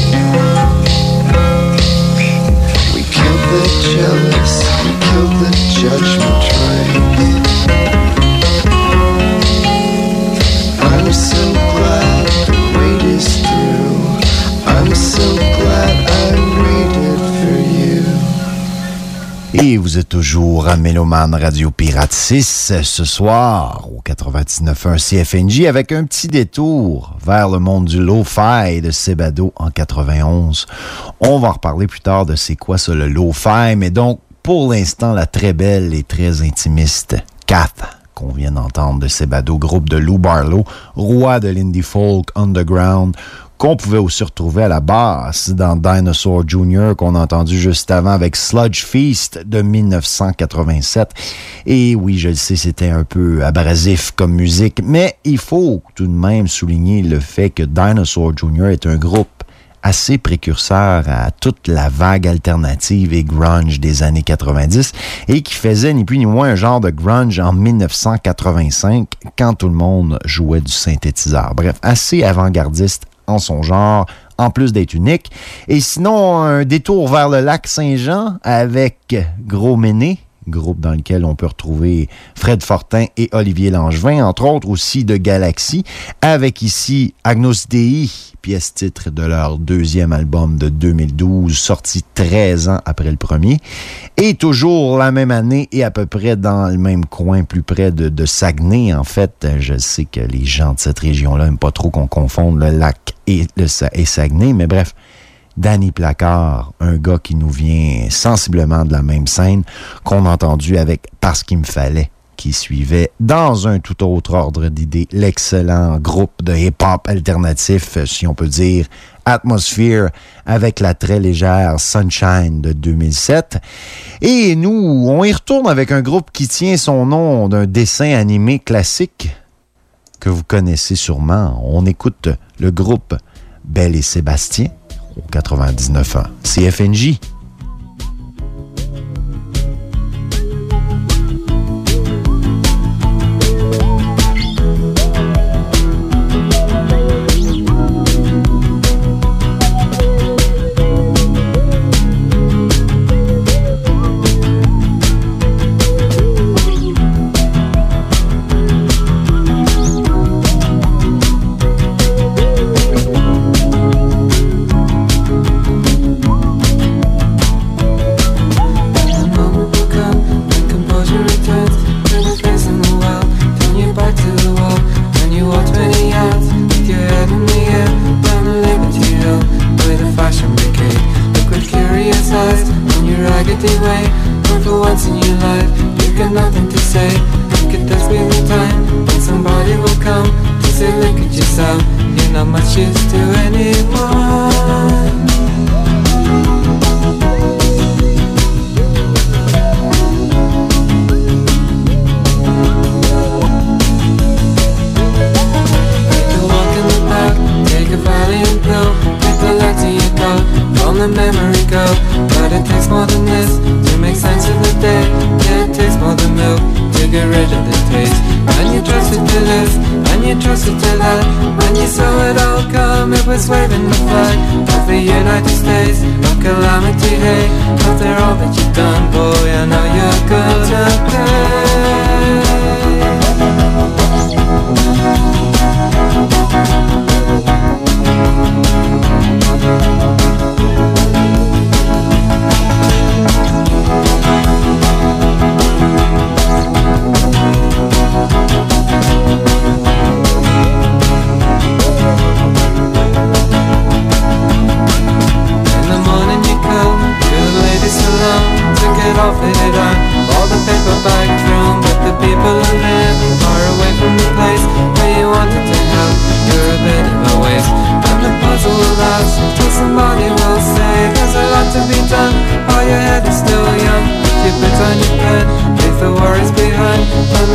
We killed the jealous, we killed the judgment train. I'm so glad the wait is through. I'm so glad I waited for you. Et vous êtes toujours à Méloman Radio Pirate 6 ce soir au 99.1 CFNJ avec un petit détour vers le monde du lo-fi de Sebado en 91. On va en reparler plus tard de c'est quoi ça le lo-fi, mais donc pour l'instant la très belle et très intimiste Kath qu'on vient d'entendre de Sebado, groupe de Lou Barlow, roi de l'indie folk underground, qu'on pouvait aussi retrouver à la basse dans Dinosaur Jr. qu'on a entendu juste avant avec Sludge Feast de 1987. Et oui, je le sais, c'était un peu abrasif comme musique, mais il faut tout de même souligner le fait que Dinosaur Jr. est un groupe assez précurseur à toute la vague alternative et grunge des années 90 et qui faisait ni plus ni moins un genre de grunge en 1985 quand tout le monde jouait du synthétiseur. Bref, assez avant-gardiste en son genre, en plus d'être unique. Et sinon, un détour vers le lac Saint-Jean avec Gros Méné, groupe dans lequel on peut retrouver Fred Fortin et Olivier Langevin, entre autres aussi de Galaxy, avec ici Agnus Dei, pièce titre de leur deuxième album de 2012, sorti 13 ans après le premier, et toujours la même année et à peu près dans le même coin, plus près de Saguenay. En fait, je sais que les gens de cette région-là n'aiment pas trop qu'on confonde le lac et Saguenay, mais bref, Danny Placard, un gars qui nous vient sensiblement de la même scène qu'on a entendu avec Parce qu'il me fallait, qui suivait dans un tout autre ordre d'idées l'excellent groupe de hip-hop alternatif, si on peut dire, Atmosphere, avec la très légère Sunshine de 2007. Et nous, on y retourne avec un groupe qui tient son nom d'un dessin animé classique que vous connaissez sûrement. On écoute le groupe Belle et Sébastien au 99.1 CFNJ.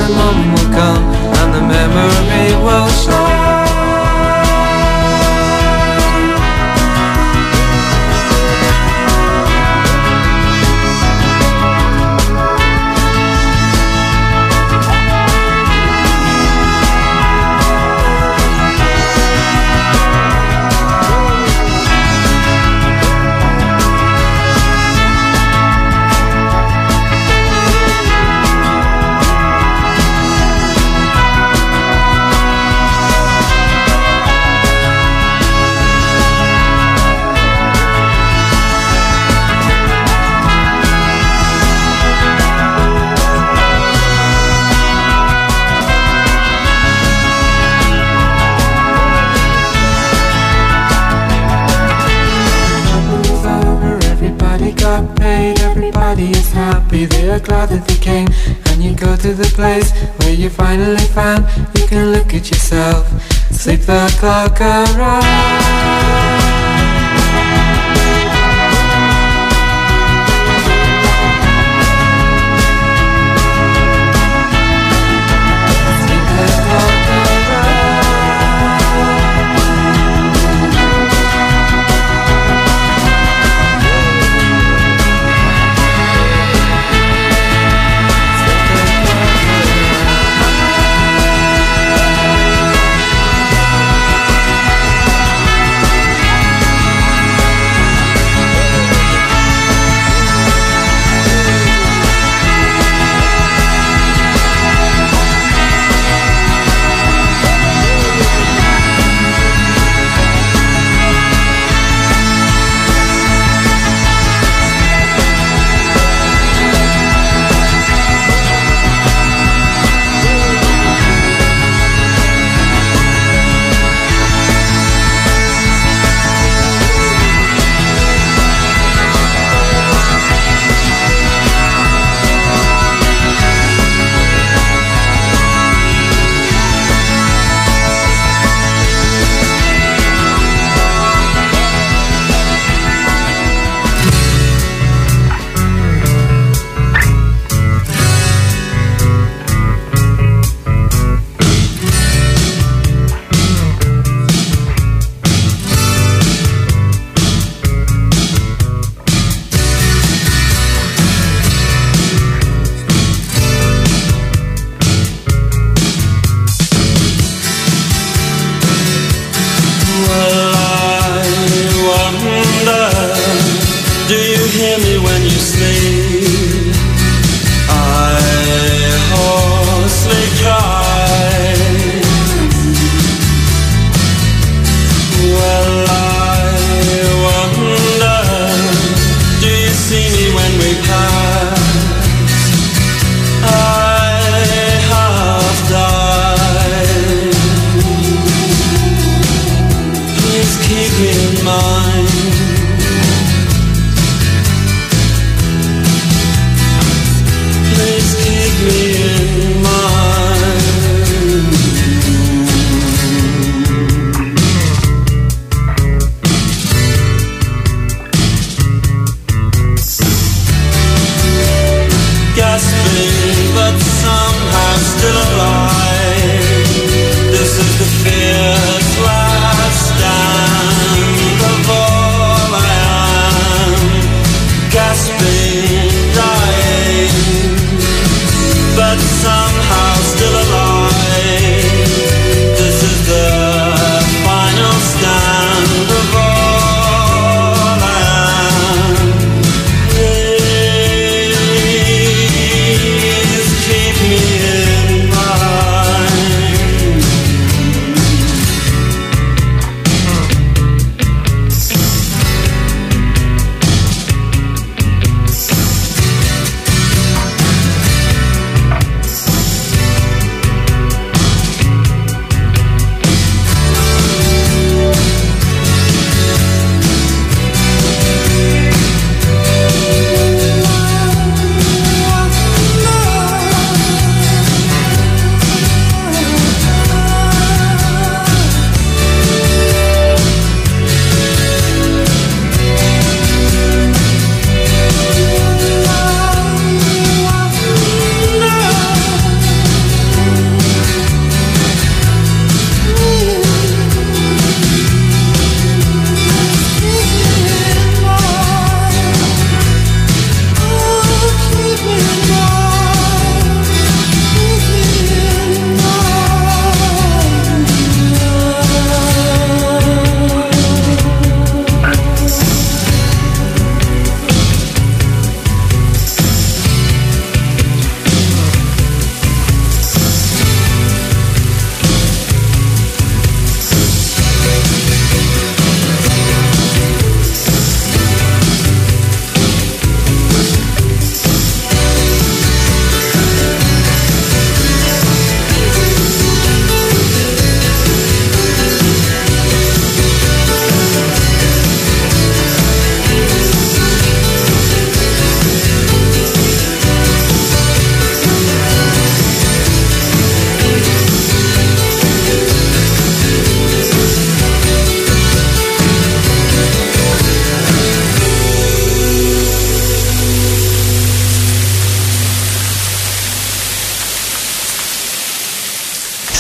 the moment will come and the memory will shine. Everybody is happy, they are glad that they came. And you go to the place where you finally found you can look at yourself, sleep the clock around.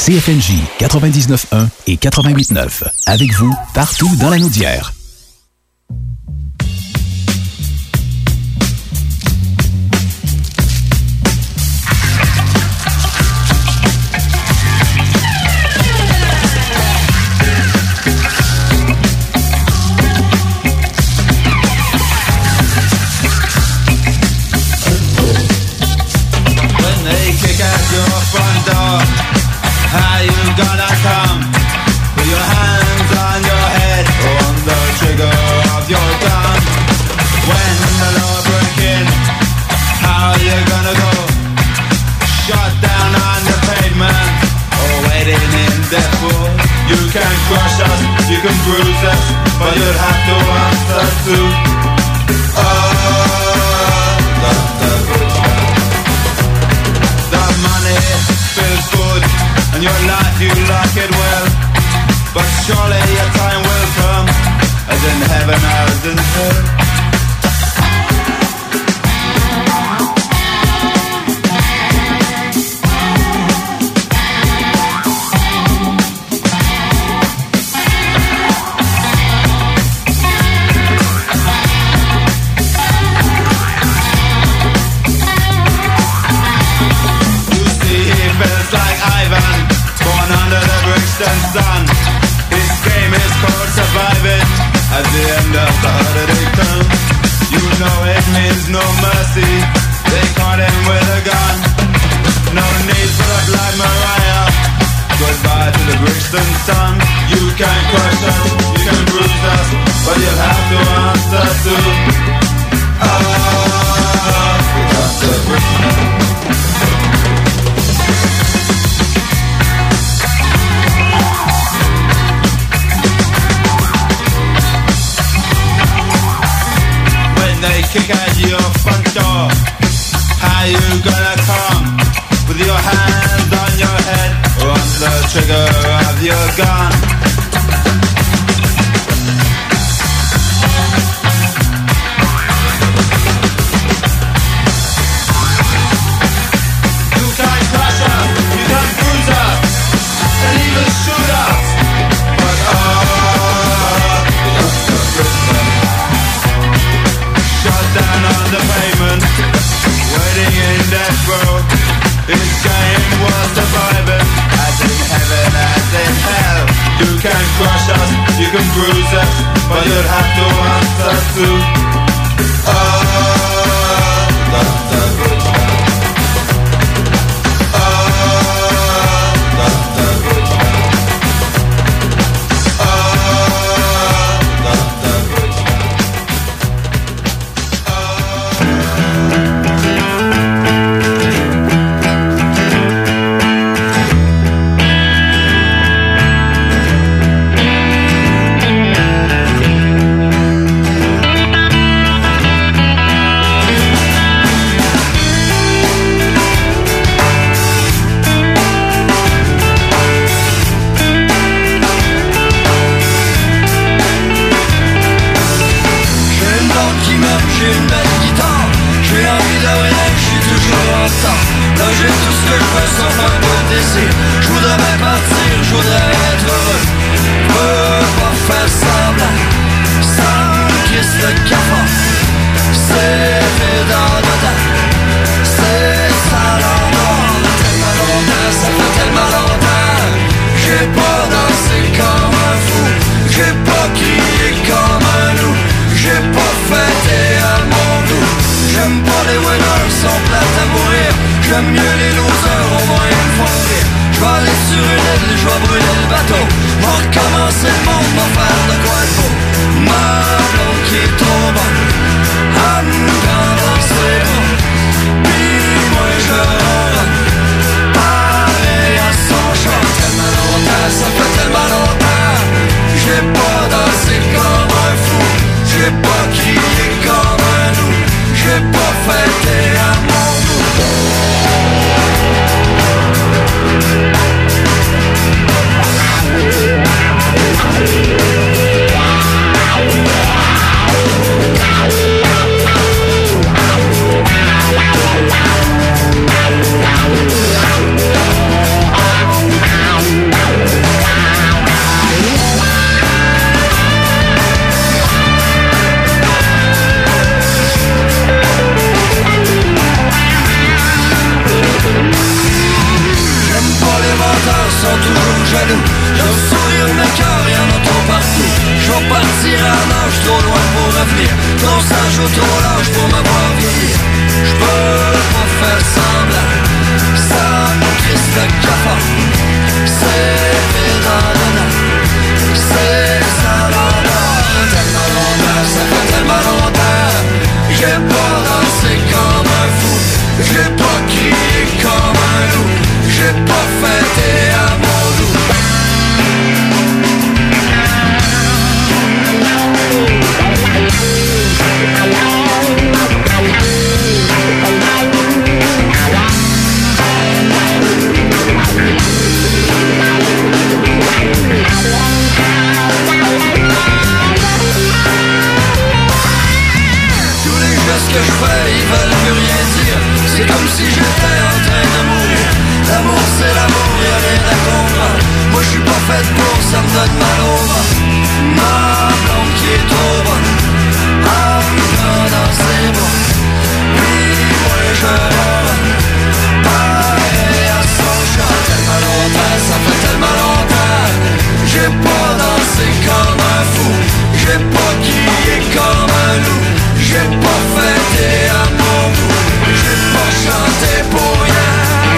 CFNJ 99.1 et 88.9. Avec vous, partout dans la Naudière. How you gonna come? With your hands on your head, on the trigger of your gun. When the law break in, how you gonna go? Shot down on the pavement, or waiting in death row. You can crush us, you can bruise us, but you'll have to answer to the money feels good, and your life you like it well, but surely your time will come, as in heaven as in hell. Sun. His game is called surviving. At the end of the holiday term, you know it means no mercy. They caught him with a gun. No need for the Black Mariah. Goodbye to the Brixton Sun. You can crush us, you can bruise us, but you'll have to answer to the Brixton. They kick at your front door. How you gonna come? With your hands on your head, or on the trigger of your gun. You can crush us, you can bruise us, and even shoot us, but down on the pavement, waiting in death row. His game was surviving, as in heaven, as in hell. You can crush us, you can bruise us, but you'll have to answer to J'aime mieux les losers, au moins ils me font rire. J'vais aller sur une île, j'vais brûler le bateau. M'en recommencer le monde, m'en faire de quoi de beau. Ma blonde qui est trop bonne, à me prendre dans ses bras. Pis moi je ronronne, pareil à son chat. Tellement longtemps, ça fait tellement longtemps. J'ai pas dansé comme un fou, j'ai pas crié comme un loup, j'ai pas fêté à mon goût. Yeah. âge, trop loin pour revenir, trop sage ou trop large pour m'avoir vieilli. J'peux pas faire semblant, ça me crisse le cafard. C'est vide en dedans, c'est ça l'endroit. Tellement longtemps, ça fait tellement longtemps, j'ai pas dansé comme un fou, j'ai pas crié comme un loup, j'ai pas fêté à mon loup. Tous les gestes que je fais, ils veulent plus rien dire. C'est comme si j'étais en train de mourir. L'amour c'est l'amour, y'a rien à comprendre. Moi je suis pas faite pour, ça me donne mal au ventre. Ma blonde qui est trop bonne, encore dans ses bras. Puis moi je ronronne, pareil à son chant. Tellement longtemps, ça fait tellement longtemps, j'ai pas dansé comme un fou, j'ai pas crié comme un loup, j'ai pas fêté à mon goût, j'ai pas chanté pour rien.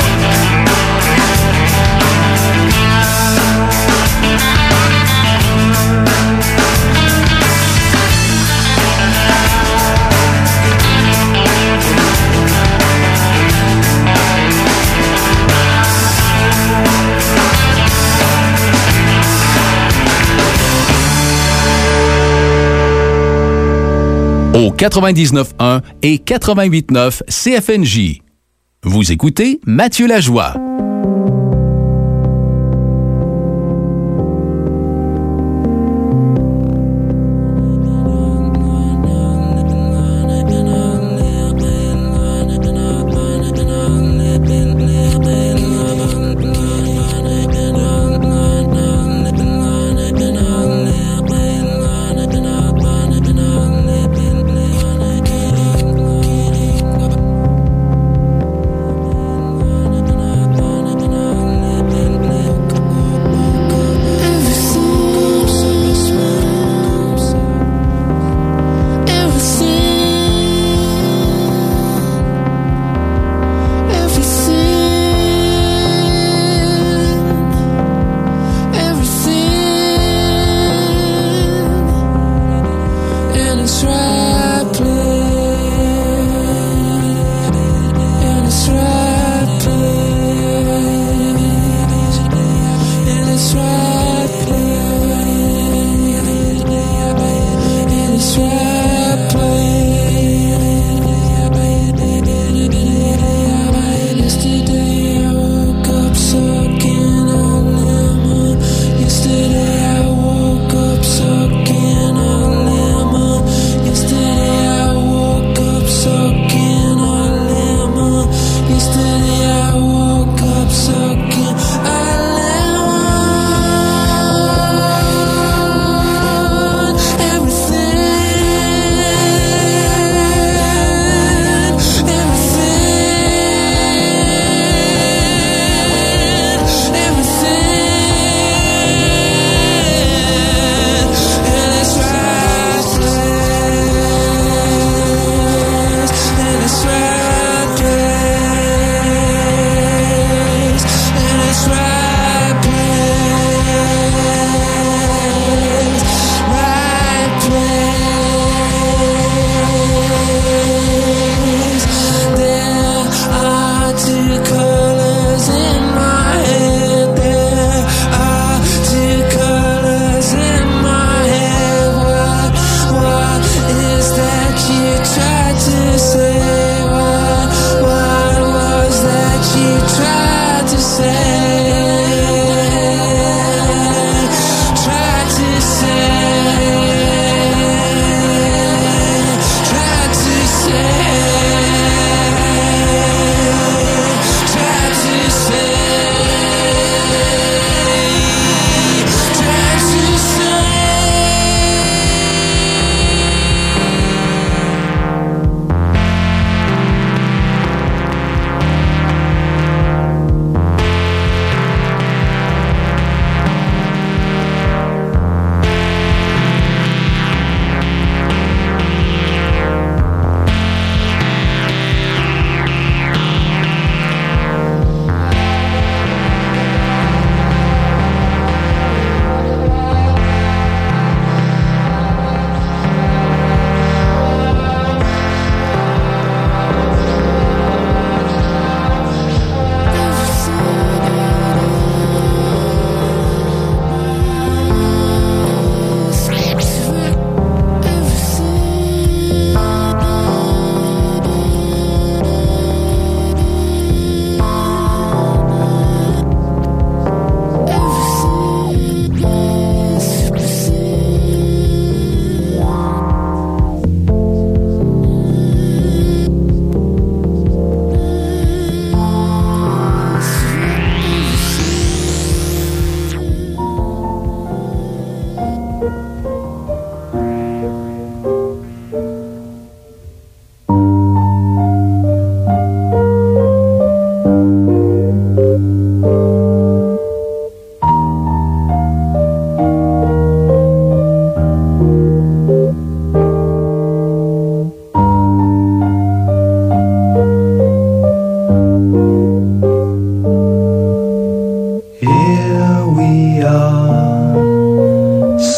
Au 99.1 et 88.9 CFNJ. Vous écoutez Mathieu Lajoie.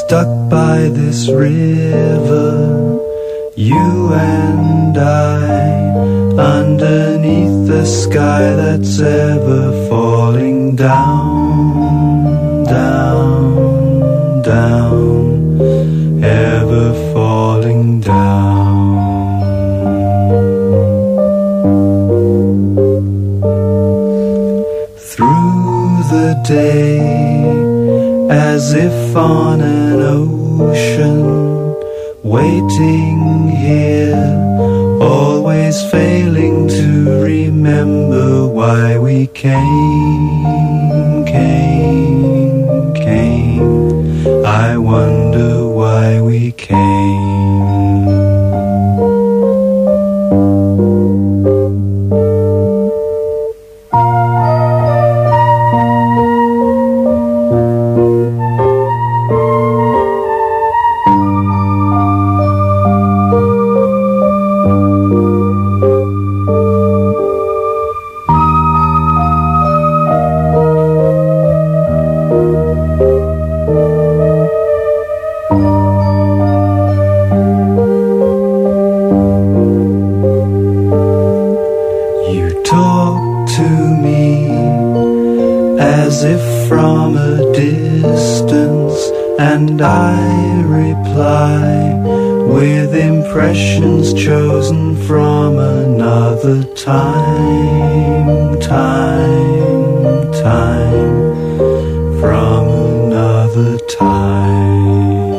stuck by this river, you and I, underneath the sky that's ever falling down, down, down, ever falling down. Through the day, as if on an ocean, waiting here, always failing to remember why we came. I wonder why we came. And I reply with impressions chosen from another time, from another time.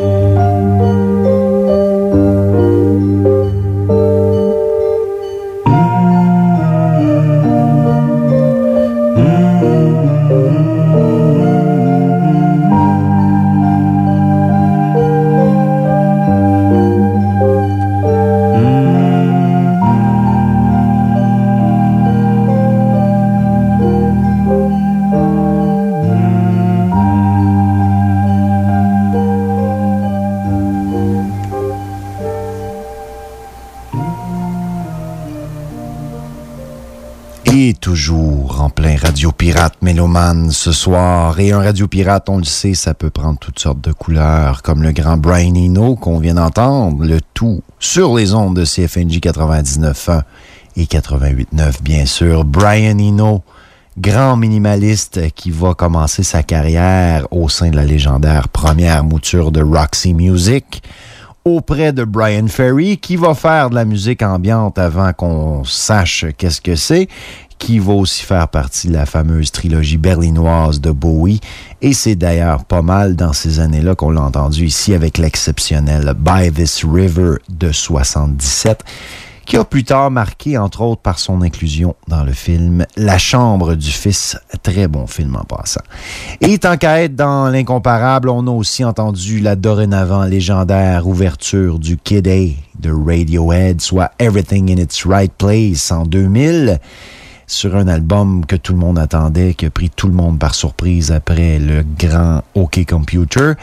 Toujours en plein Radio Pirate mélomane ce soir. Et un Radio Pirate, on le sait, ça peut prendre toutes sortes de couleurs, comme le grand Brian Eno qu'on vient d'entendre, le tout sur les ondes de CFNJ 99.1 et 88.9, bien sûr. Brian Eno, grand minimaliste qui va commencer sa carrière au sein de la légendaire première mouture de Roxy Music, auprès de Brian Ferry, qui va faire de la musique ambiante avant qu'on sache qu'est-ce que c'est, qui va aussi faire partie de la fameuse trilogie berlinoise de Bowie. Et c'est d'ailleurs pas mal dans ces années-là qu'on l'a entendu ici avec l'exceptionnel By This River de 77, qui a plus tard marqué, entre autres, par son inclusion dans le film La Chambre du Fils, très bon film en passant. Et tant qu'à être dans l'incomparable, on a aussi entendu la dorénavant légendaire ouverture du Kid A de Radiohead, soit Everything in Its Right Place en 2000, sur un album que tout le monde attendait, qui a pris tout le monde par surprise après le grand OK Computer.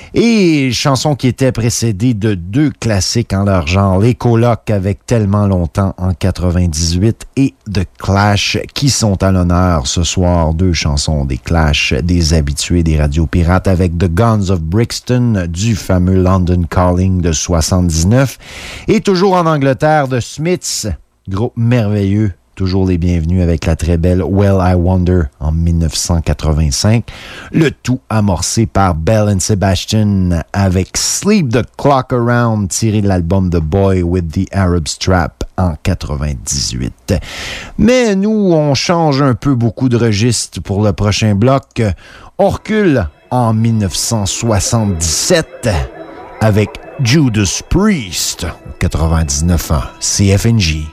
Et chanson qui était précédée de deux classiques en leur genre, Les Colocs avec Tellement longtemps en 98 et The Clash qui sont à l'honneur ce soir. Deux chansons des Clash, des habitués des radios pirates avec The Guns of Brixton du fameux London Calling de 79. Et toujours en Angleterre, The Smiths, groupe merveilleux. Toujours les bienvenus avec la très belle Well I Wonder en 1985. Le tout amorcé par Belle and Sebastian avec Sleep the Clock Around tiré de l'album The Boy with the Arab Strap en 98. Mais nous, on change un peu beaucoup de registre pour le prochain bloc. On recule en 1977 avec Judas Priest, 99 ans, CFNJ.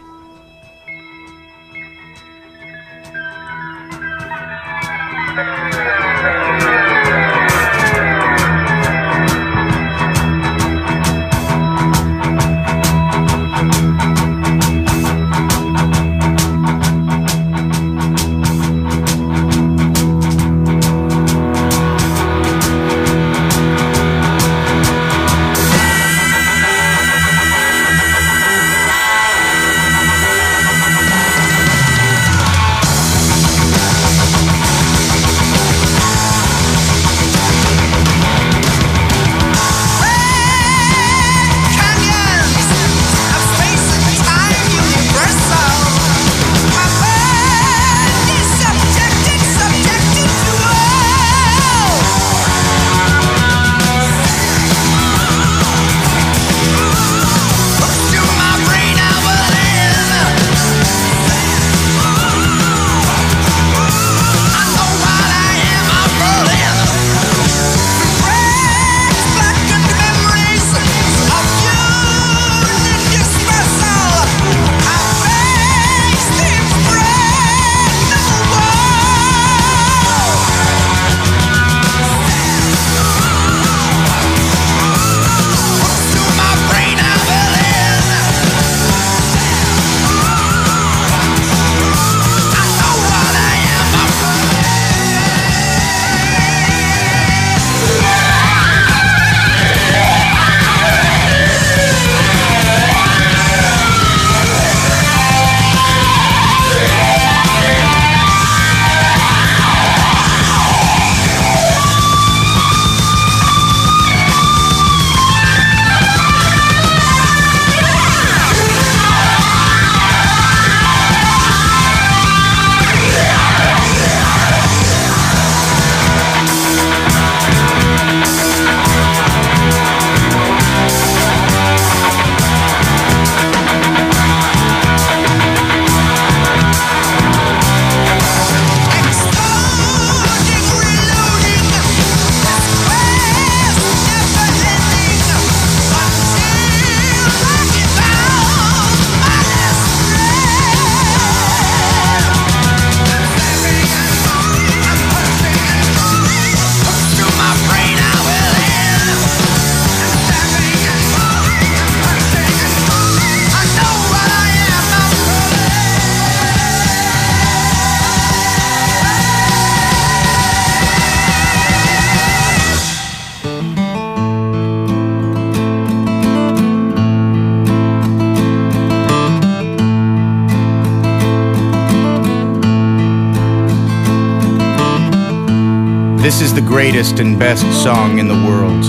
This is the greatest and best song in the world.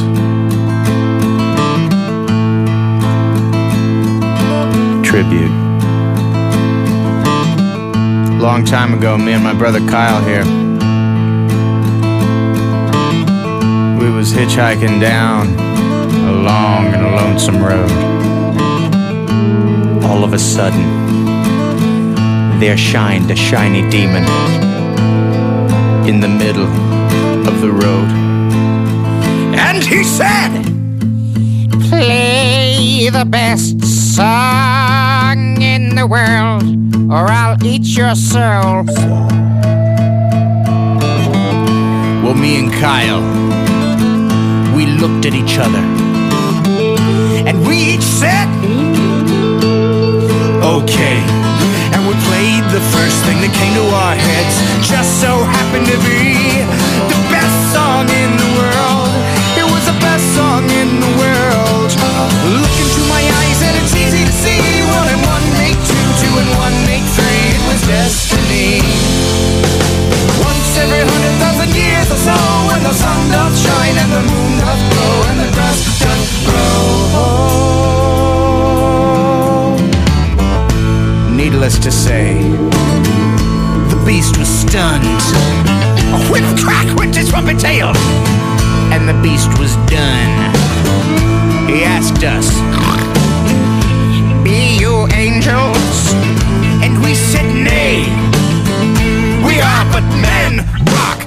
Tribute. Long time ago, me and my brother Kyle here, we was hitchhiking down a long and a lonesome road. All of a sudden, there shined a shiny demon in the middle of the road. And he said, "Play the best song in the world, or I'll eat your soul." Well, me and Kyle, we looked at each other, and we each said, okay. And we played the first thing that came to our heads. Just so happened to be the best song in the world. It was the best song in the world. Look into my eyes and it's easy to see. 1 and 1 make 2, 2 and 1 make 3. It was destiny. Once every 100,000 years or so, when the sun doth shine and the moon doth glow and the grass doth grow. Needless to say, the beast was stunned. A whip crack went his trumpet tail, and the beast was done. He asked us, "Be you angels?" And we said, "Nay, we are but men." Rock.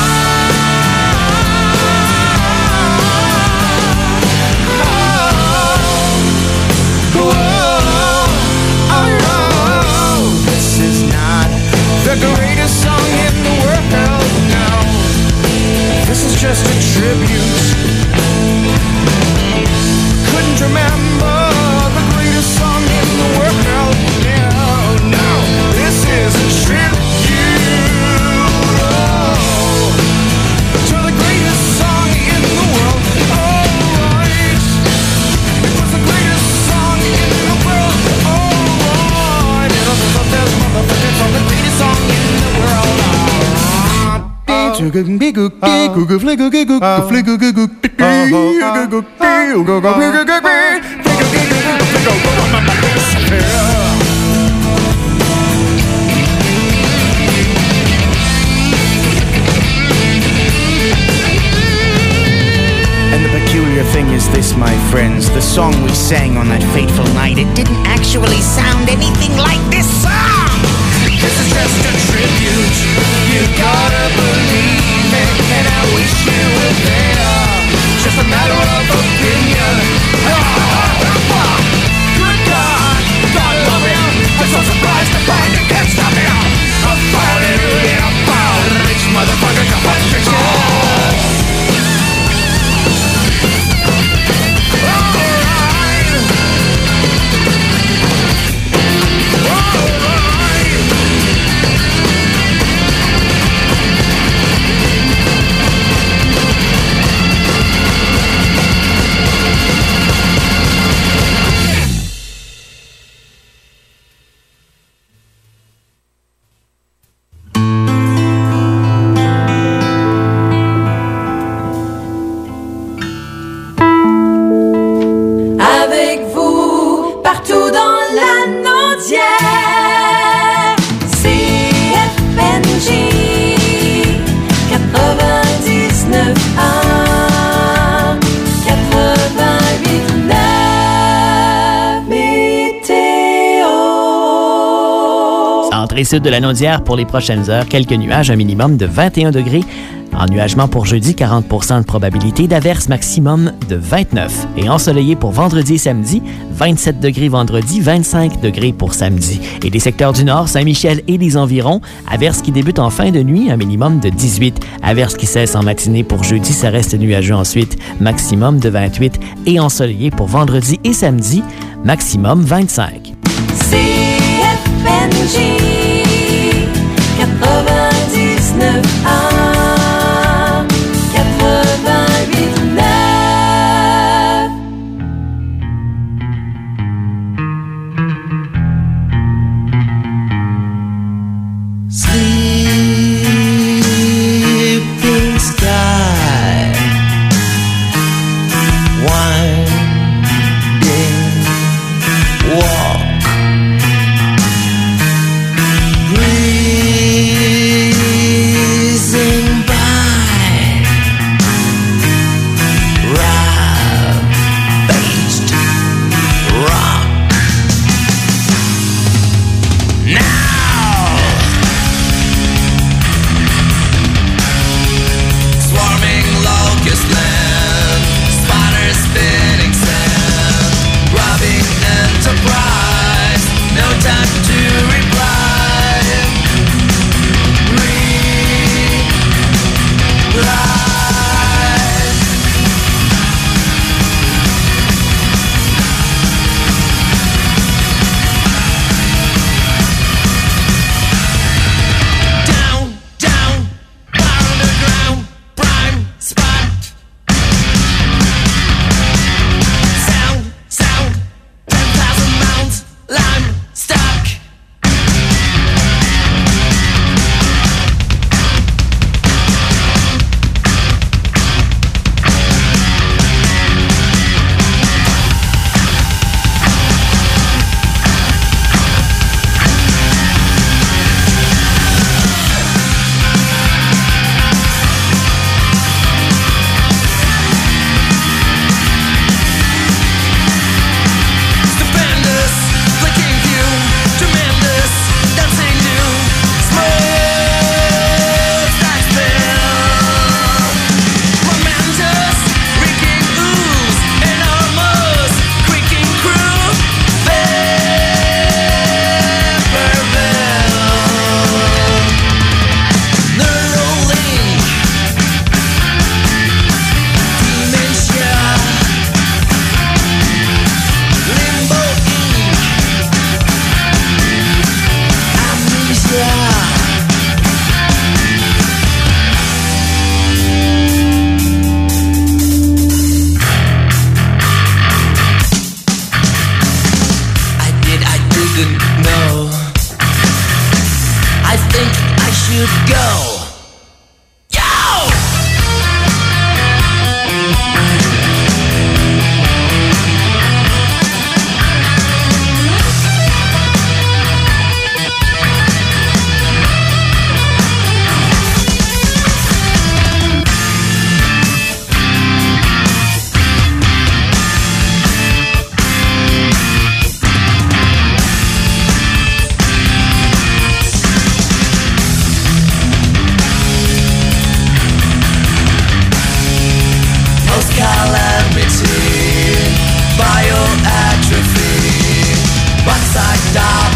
The greatest song in the world, no. This is just a tribute. Couldn't remember the greatest song in the world, no, no. This is a tribute, oh, to the greatest song in the world. Alright, it was the greatest song in the world. Alright, it was the best motherfucking song, the greatest song in the world. And the peculiar thing is this, my friends, the song we sang on that fateful night, it didn't actually sound anything like this song. This is just a tribute. You gotta believe it, and I wish you were there. Just a matter of opinion. Good God, God love him. I'm so surprised to find you can't stop him. A hallelujah, rich motherfucker, et sud de la Naudière pour les prochaines heures. Quelques nuages, un minimum de 21 degrés. Ennuagement pour jeudi, 40% de probabilité d'averse, maximum de 29. Et ensoleillé pour vendredi et samedi, 27 degrés vendredi, 25 degrés pour samedi. Et des secteurs du nord, Saint-Michel et les environs, averse qui débute en fin de nuit, un minimum de 18. Averse qui cesse en matinée pour jeudi, ça reste nuageux ensuite, maximum de 28. Et ensoleillé pour vendredi et samedi, maximum 25. CFNJ 99 A 88 9. Sleeping sky.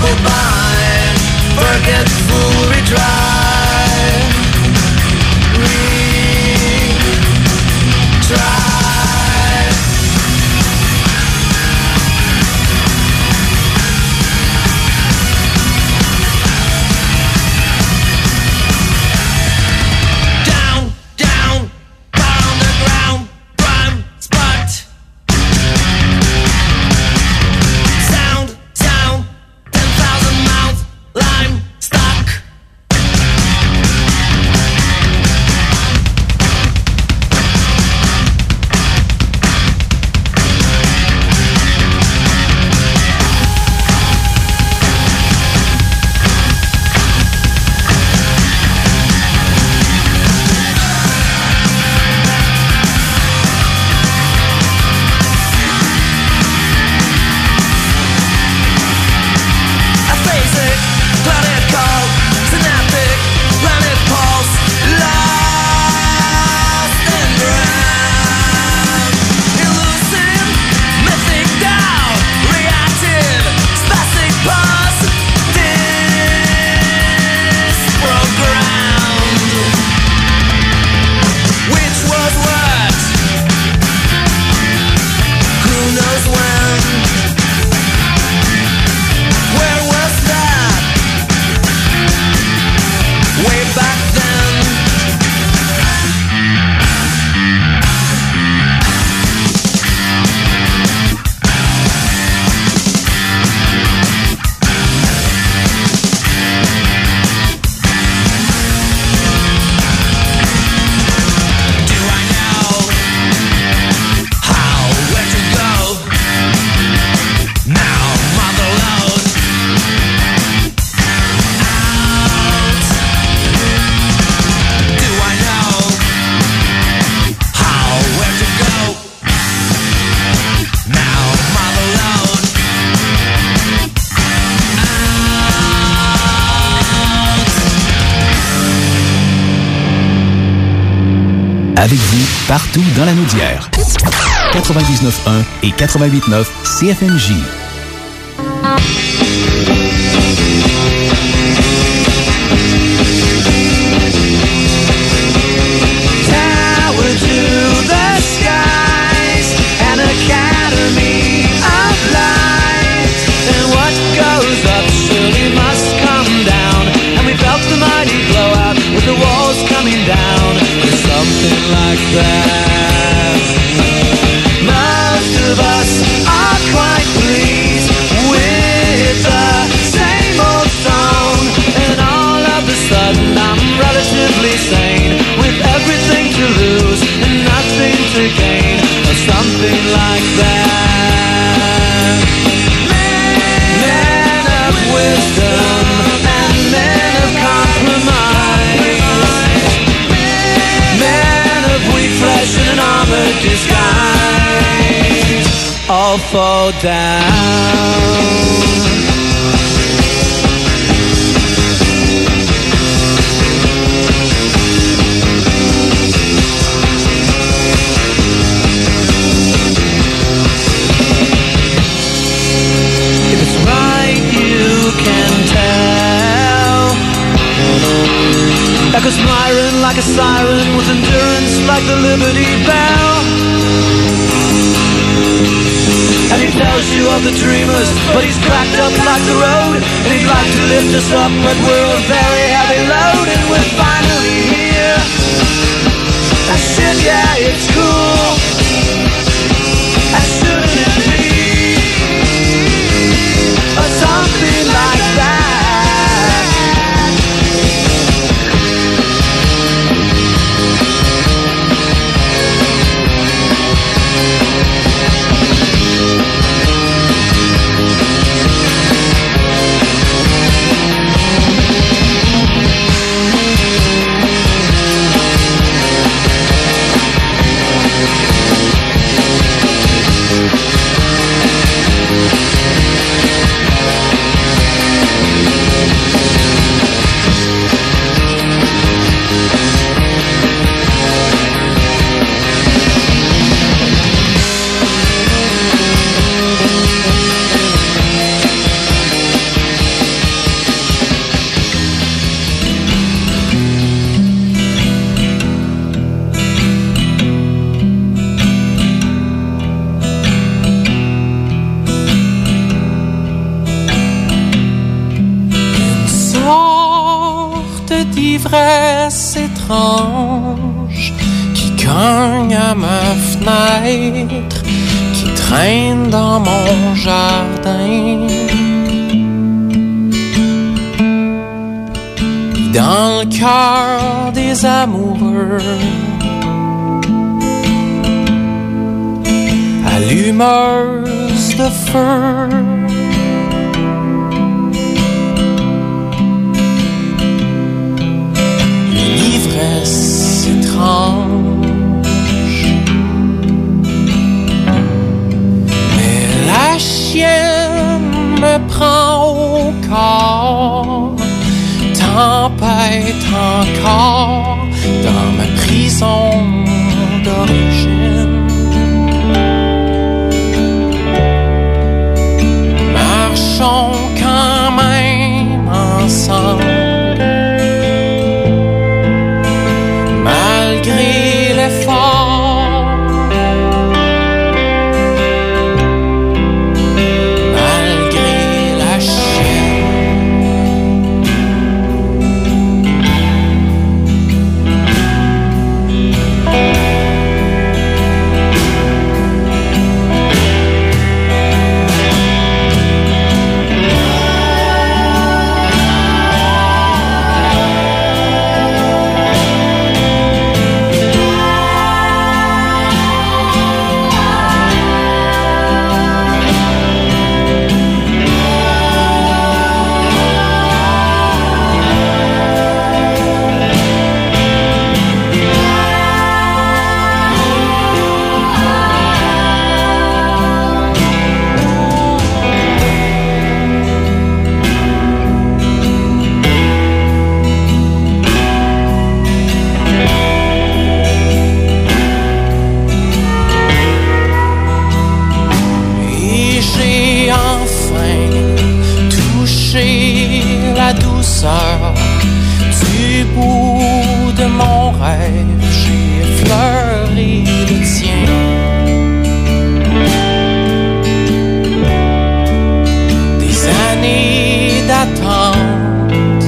troubled mind, forgetful, retry. Avec vous, partout dans la Naudière. 99.1 et 88.9 CFMJ. Tower to the skies, an academy of light. And what goes up surely must come down. And we felt the mighty blowout with the walls coming down. Something like that. Most of us are quite pleased with the same old song. And all of a sudden I'm relatively sane, with everything to lose and nothing to gain, or something like that. Men of wisdom and men of compromise, flesh in an armored disguise, all fall down. If it's right, you can tell. Echoes Myron like a siren, with endurance like the Liberty Bell. And he tells you of the dreamers, but he's cracked up like the road. And he'd like to lift us up, but we're a very heavy load. And we're finally here. Ah, shit, yeah, it's cool. Ah, shouldn't it be? Or something like that. l'ivresse étrange qui cogne à ma fenêtre, qui traîne dans mon jardin. Dans le cœur des amoureux, allumeuse de feu, une ivresse étrange. Mais la chienne me prend au corps, tempête encore dans ma prison d'origine. Marchons quand même ensemble, malgré l'effort, malgré la chienne. Du bout de mon rêve, j'ai effleuré le tien. Des années d'attente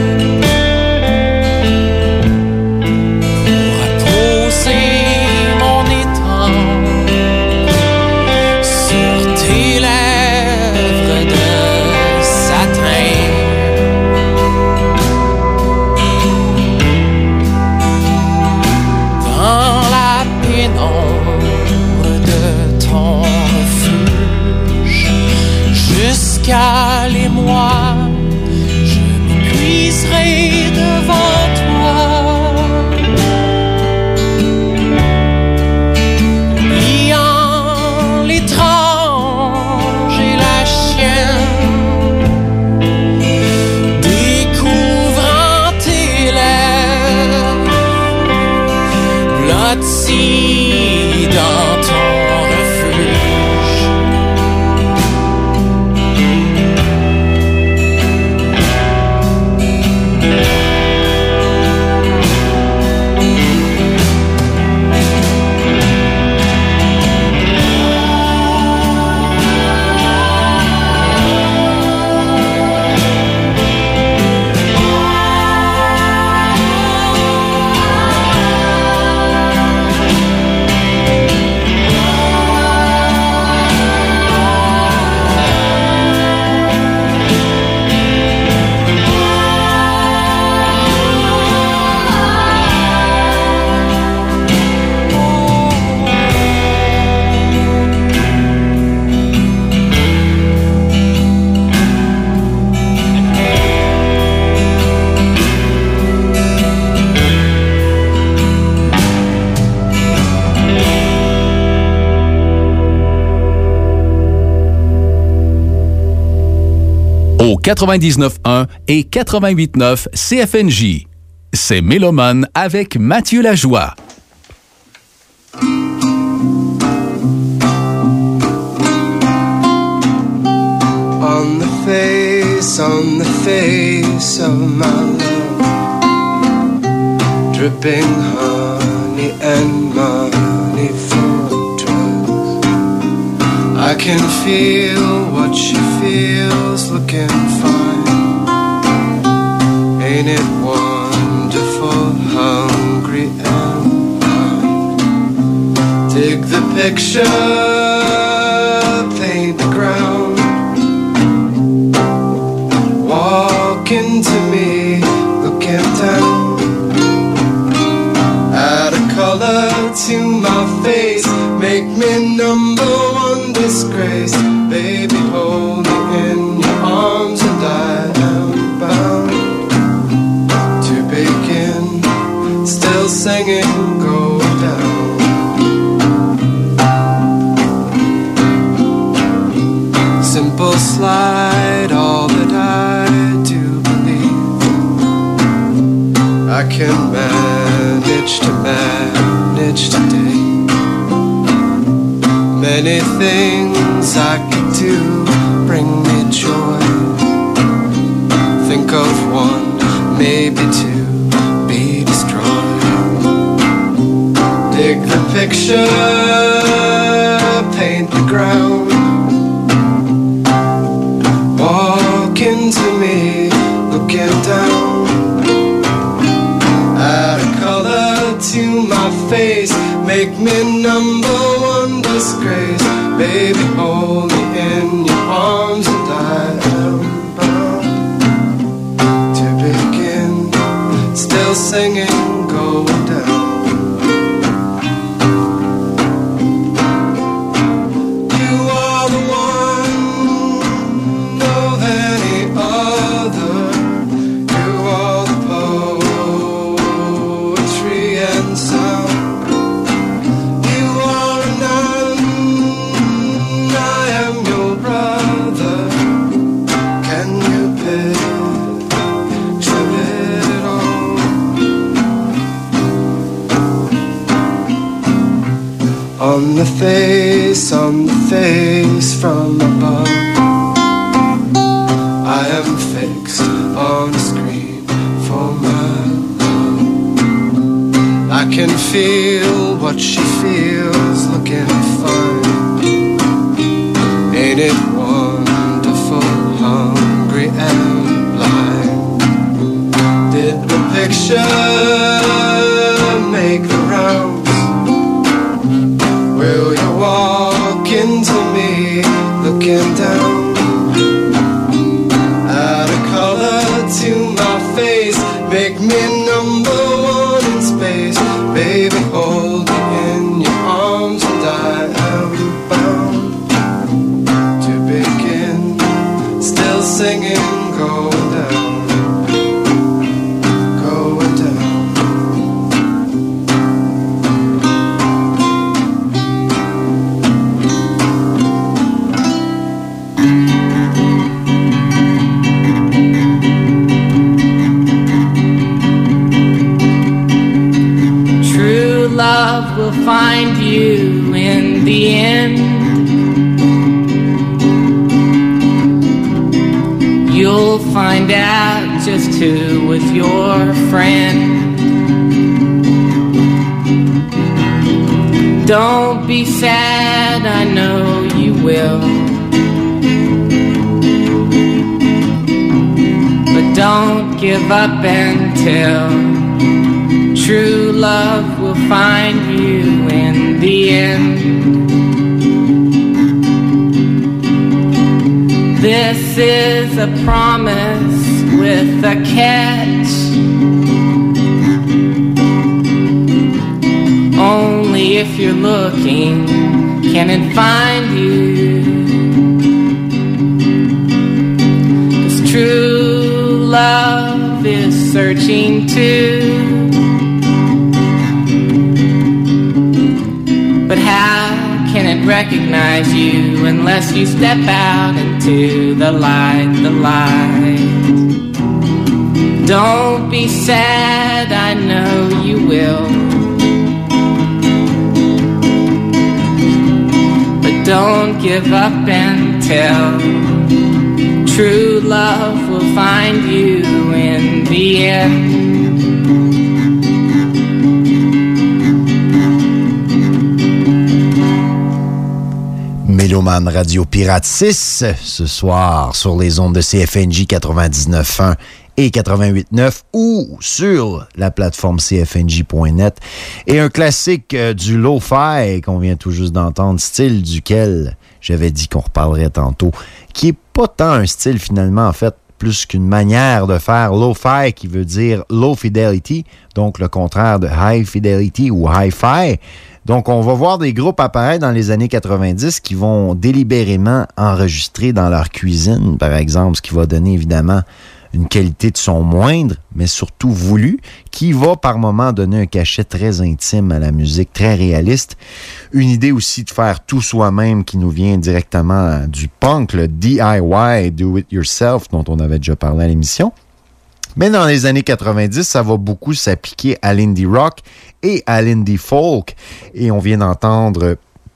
pour apposer mon étang sur tes lèvres de satin. Calez-moi, je m'épuiserai devant toi, oubliant l'étrange et la chienne, découvrant tes lèvres blotties dans ton refuge. Au 99.1 et 88.9 CFNJ. C'est Mélomane avec Mathieu Lajoie. On the face of my love, dripping honey and money for drugs. I can feel what she feels, looking fine. Ain't it wonderful? picture, paint the ground. Walk into me, looking down. Add a color to my face, make me number one disgrace. Baby, hold me in your arms and I am bound to begin. Still singing, going down. Simple slide, all that I do believe. I can manage today. Many things I could do bring me joy. Think of one, maybe two, be destroyed. Dig the picture, paint the ground. Walk into me, looking down. Add a color to my face, make me number one disgrace. Baby, hold me in your arms and I am bound to begin. Still singing, going down. You are the one, no any other. You are the poetry and sound. You are none, I am your brother. Can you picture it all? On the face from above, I am fixed on a screen for my love. I can feel what she feels, looking fine. Ain't it wonderful, hungry and blind? Did the picture make the rounds? Will you walk into me, looking down? Add a color to my face, make me number one in space. Baby, hold me in your arms and I am bound to begin. Still singing, going down, going down. True love will find you in the end. You'll find out just who was your friend. Don't be sad, I know you will. But don't give up until true love will find you in the end. This is a promise with a catch. Only if you're looking can it find you. 'Cause true love is searching too. But how can it recognize you unless you step out into the light, the light? Don't be sad, I know you will. But don't give up until true love will find you in the end. Méloman Radio Pirate 6, ce soir sur les ondes de CFNJ 99.1 et 88.9 ou sur la plateforme cfnj.net. Et un classique du lo-fi qu'on vient tout juste d'entendre, style duquel j'avais dit qu'on reparlerait tantôt, qui est pas tant un style finalement, en fait, plus qu'une manière de faire lo-fi qui veut dire low fidelity, donc le contraire de high fidelity ou hi-fi. Donc, on va voir des groupes apparaître dans les années 90 qui vont délibérément enregistrer dans leur cuisine, par exemple, ce qui va donner évidemment une qualité de son moindre, mais surtout voulue, qui va par moments donner un cachet très intime à la musique, très réaliste. Une idée aussi de faire tout soi-même qui nous vient directement du punk, le DIY, Do It Yourself, dont on avait déjà parlé à l'émission. Mais dans les années 90, ça va beaucoup s'appliquer à l'indie rock et à l'indie folk. Et on vient d'entendre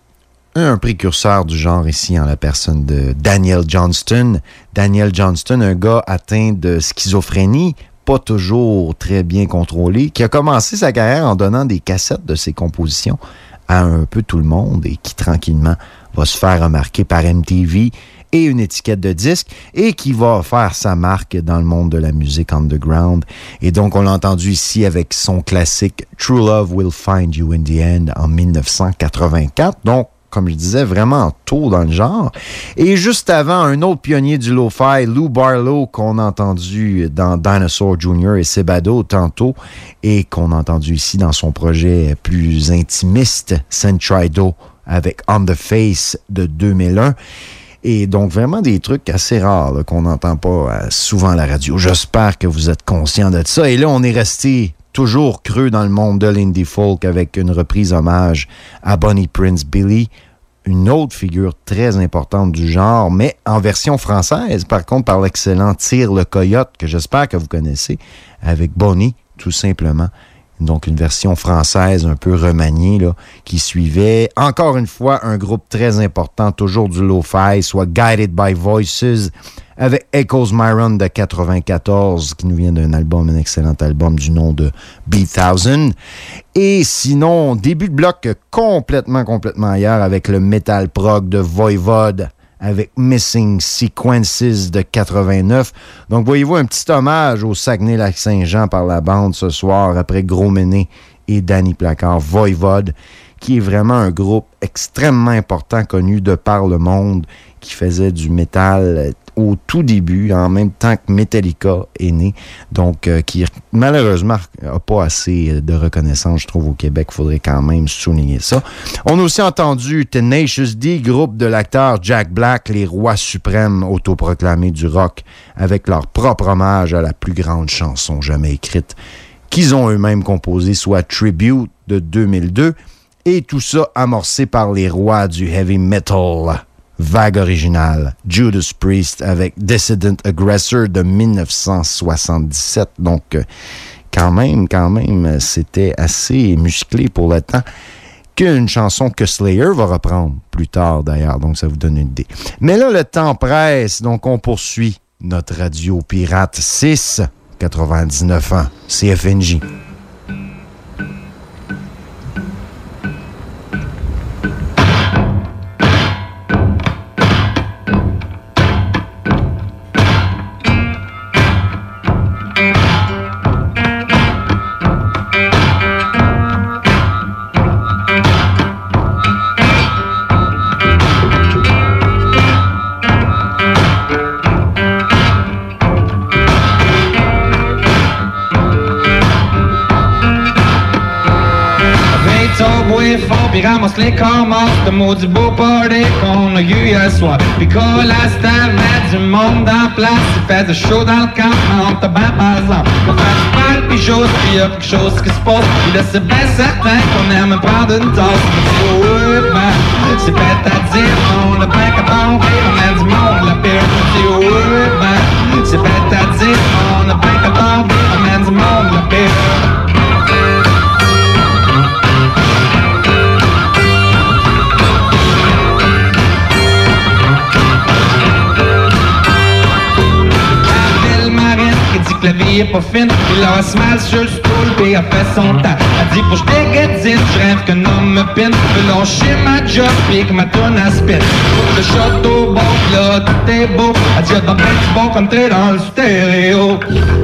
un précurseur du genre ici en la personne de Daniel Johnston. Daniel Johnston, un gars atteint de schizophrénie, pas toujours très bien contrôlé, qui a commencé sa carrière en donnant des cassettes de ses compositions à un peu tout le monde et qui tranquillement va se faire remarquer par MTV et une étiquette de disque et qui va faire sa marque dans le monde de la musique underground. Et donc, on l'a entendu ici avec son classique « True Love Will Find You in the End » en 1984. Donc, comme je disais, vraiment tôt dans le genre. Et juste avant, un autre pionnier du lo-fi, Lou Barlow, qu'on a entendu dans Dinosaur Jr. et Sebado tantôt, et qu'on a entendu ici dans son projet plus intimiste, Centrido, avec On the Face de 2001. Et donc, vraiment des trucs assez rares là, qu'on n'entend pas souvent à la radio. J'espère que vous êtes conscients de ça. Et là, on est resté toujours creux dans le monde de l'indie folk avec une reprise hommage à Bonnie Prince Billy, une autre figure très importante du genre, mais en version française, par contre, par l'excellent Tire le Coyote, que j'espère que vous connaissez, avec Bonnie, tout simplement. Donc, une version française un peu remaniée, là, qui suivait, encore une fois, un groupe très important, toujours du lo-fi, soit Guided by Voices, avec Echoes Myron de 94, qui nous vient d'un album, un excellent album du nom de B-1000. Et sinon, début de bloc complètement ailleurs, avec le metal prog de Voivod, avec Missing Sequences de 89. Donc, voyez-vous, un petit hommage au Saguenay-Lac-Saint-Jean par la bande ce soir, après Gros Méné et Danny Placard, Voivod, qui est vraiment un groupe extrêmement important, connu de par le monde, qui faisait du métal au tout début, en même temps que Metallica est né, donc qui malheureusement n'a pas assez de reconnaissance, je trouve, au Québec. Il faudrait quand même souligner ça. On a aussi entendu Tenacious D, groupe de l'acteur Jack Black, les rois suprêmes autoproclamés du rock, avec leur propre hommage à la plus grande chanson jamais écrite, qu'ils ont eux-mêmes composée, soit Tribute de 2002, et tout ça amorcé par les rois du heavy metal. Vague originale, Judas Priest avec Dissident Aggressor de 1977. Donc, quand même, c'était assez musclé pour le temps, qu'une chanson que Slayer va reprendre plus tard d'ailleurs. Donc, ça vous donne une idée. Mais là, le temps presse, donc on poursuit notre radio pirate 6, 99 ans, CFNJ. Puis ramasse les commences de maudit beau party qu'on a eu hier soir. Puis Colas t'avais du monde en place, il fait du show dans le camp, on t'a bien par exemple. On fait du mal pis chose, pis y'a quelque chose qui se passe. Puis là c'est bien certain qu'on aime prendre une tasse. Oh ouais ben, c'est bête à dire, on a bien qu'à tomber, on a du monde la pire. Oh ouais ben, c'est bête à dire, on a bien qu'à tomber, on a du monde la pire. La vie est pas fine, il lance mal sur le roule pis elle fait son temps. Elle dit faut que je déguédine, je rêve qu'un homme me pine. Veux lâcher ma job pis que ma tonne à spin. Le château bon, là tout est beau. Elle dit y'a dans ben du bon comme t'es dans le stéréo.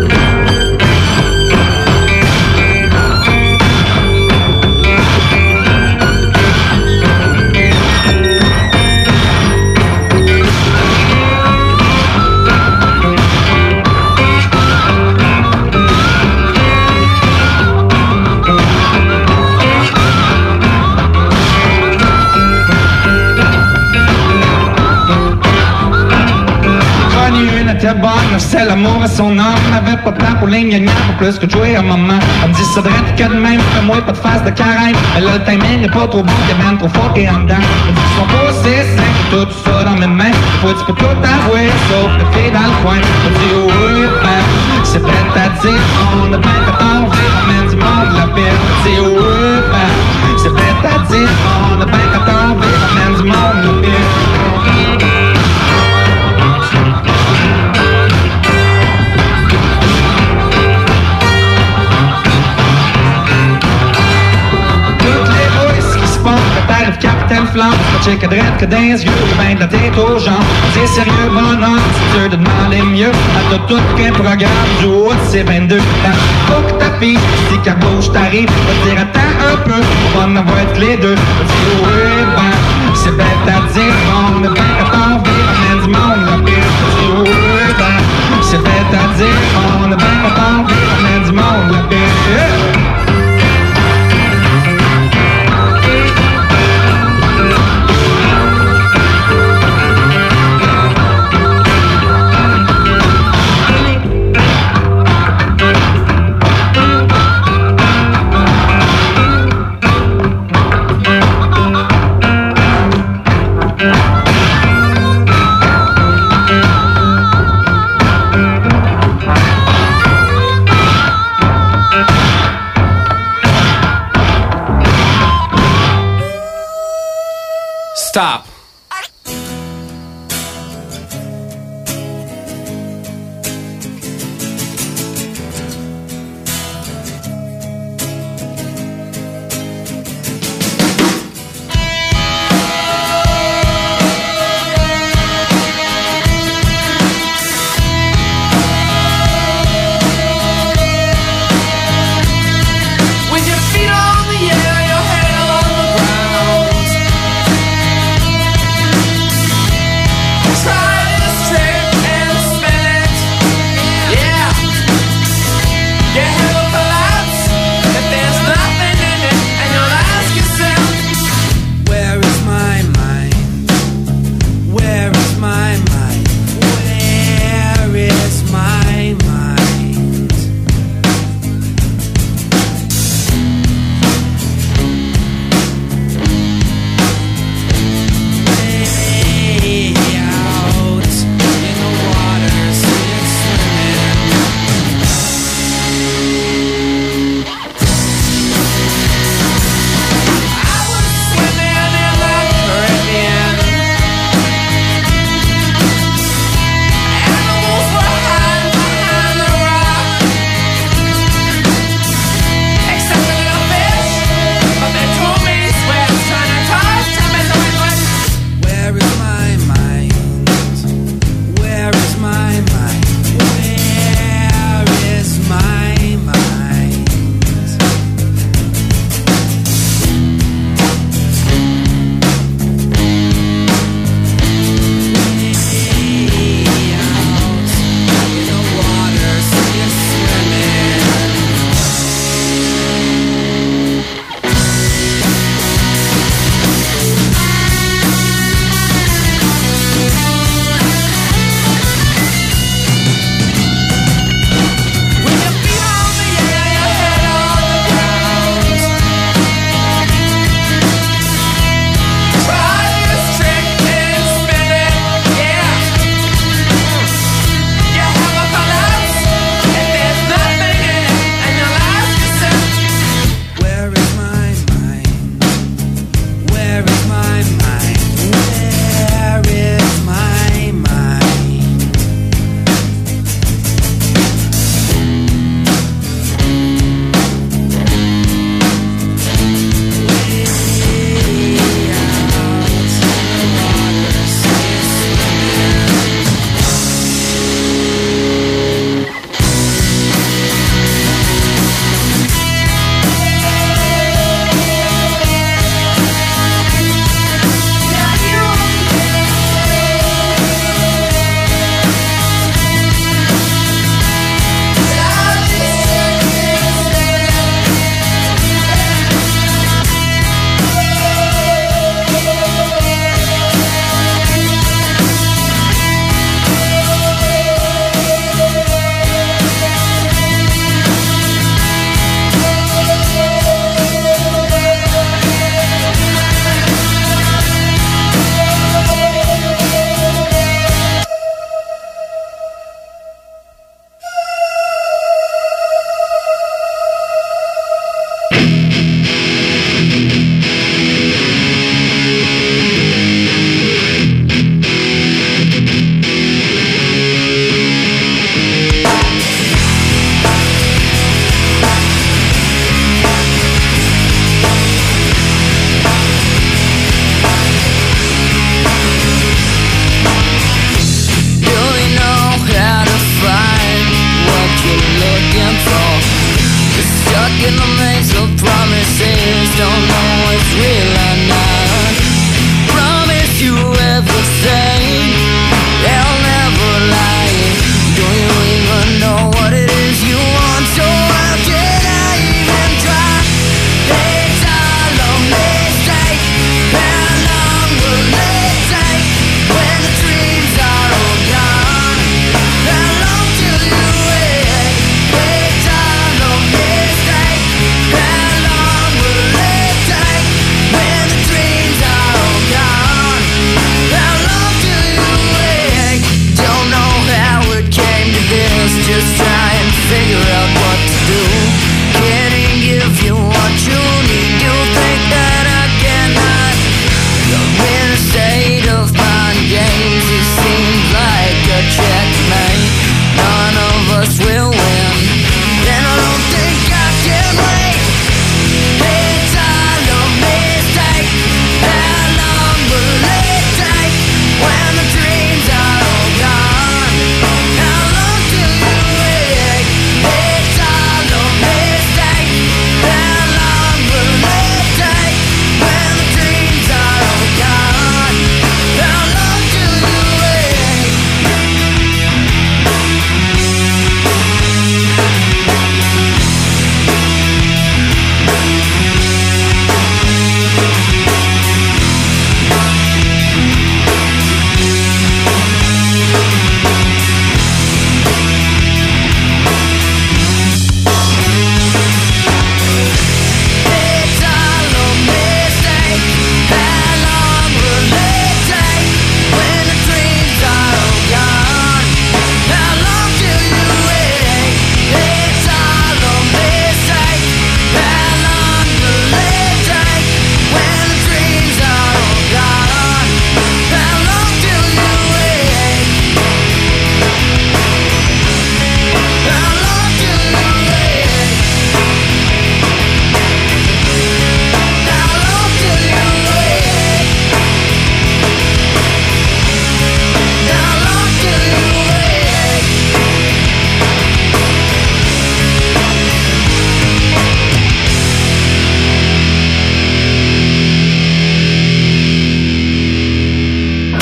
Était bonne, c'est l'amour à son âme. N'avait pas de temps pour les gnagnants, pour plus que de jouer à maman. Elle me dit ça devrait être que de même, fais-moi pas de face de carême. Elle a le timing, est pas trop bon, t'es même trop fort et en dedans. Elle dit son beau c'est simple, tout ça dans mes mains. Faut tu peux tout avouer, sauf le fait dans le coin. Elle dit oh oui, ben, c'est prêt à dire, on a 24 ans, on ramène du monde la pire. Elle dit oh oui, ben, c'est prêt à dire, on a 24 ans, on ramène du monde la pire. Capitaine Flamme, pas check à droite que dans les yeux, ben de la tête aux jambes. C'est sérieux, bonhomme, c'est sûr de demander mieux. À tout qu'un programme du haut de ces 22 ans. Faut que ta fille, si qu'elle bouge, t'arrive, va dire attends un peu, on va en avoir tous les deux. Va dire oui, ben, c'est bête à dire, on est bien quand on vit, ramène du monde la pire. Va dire oui, ben, c'est bête à dire, on est bien quand on vit, ramène du monde la pire.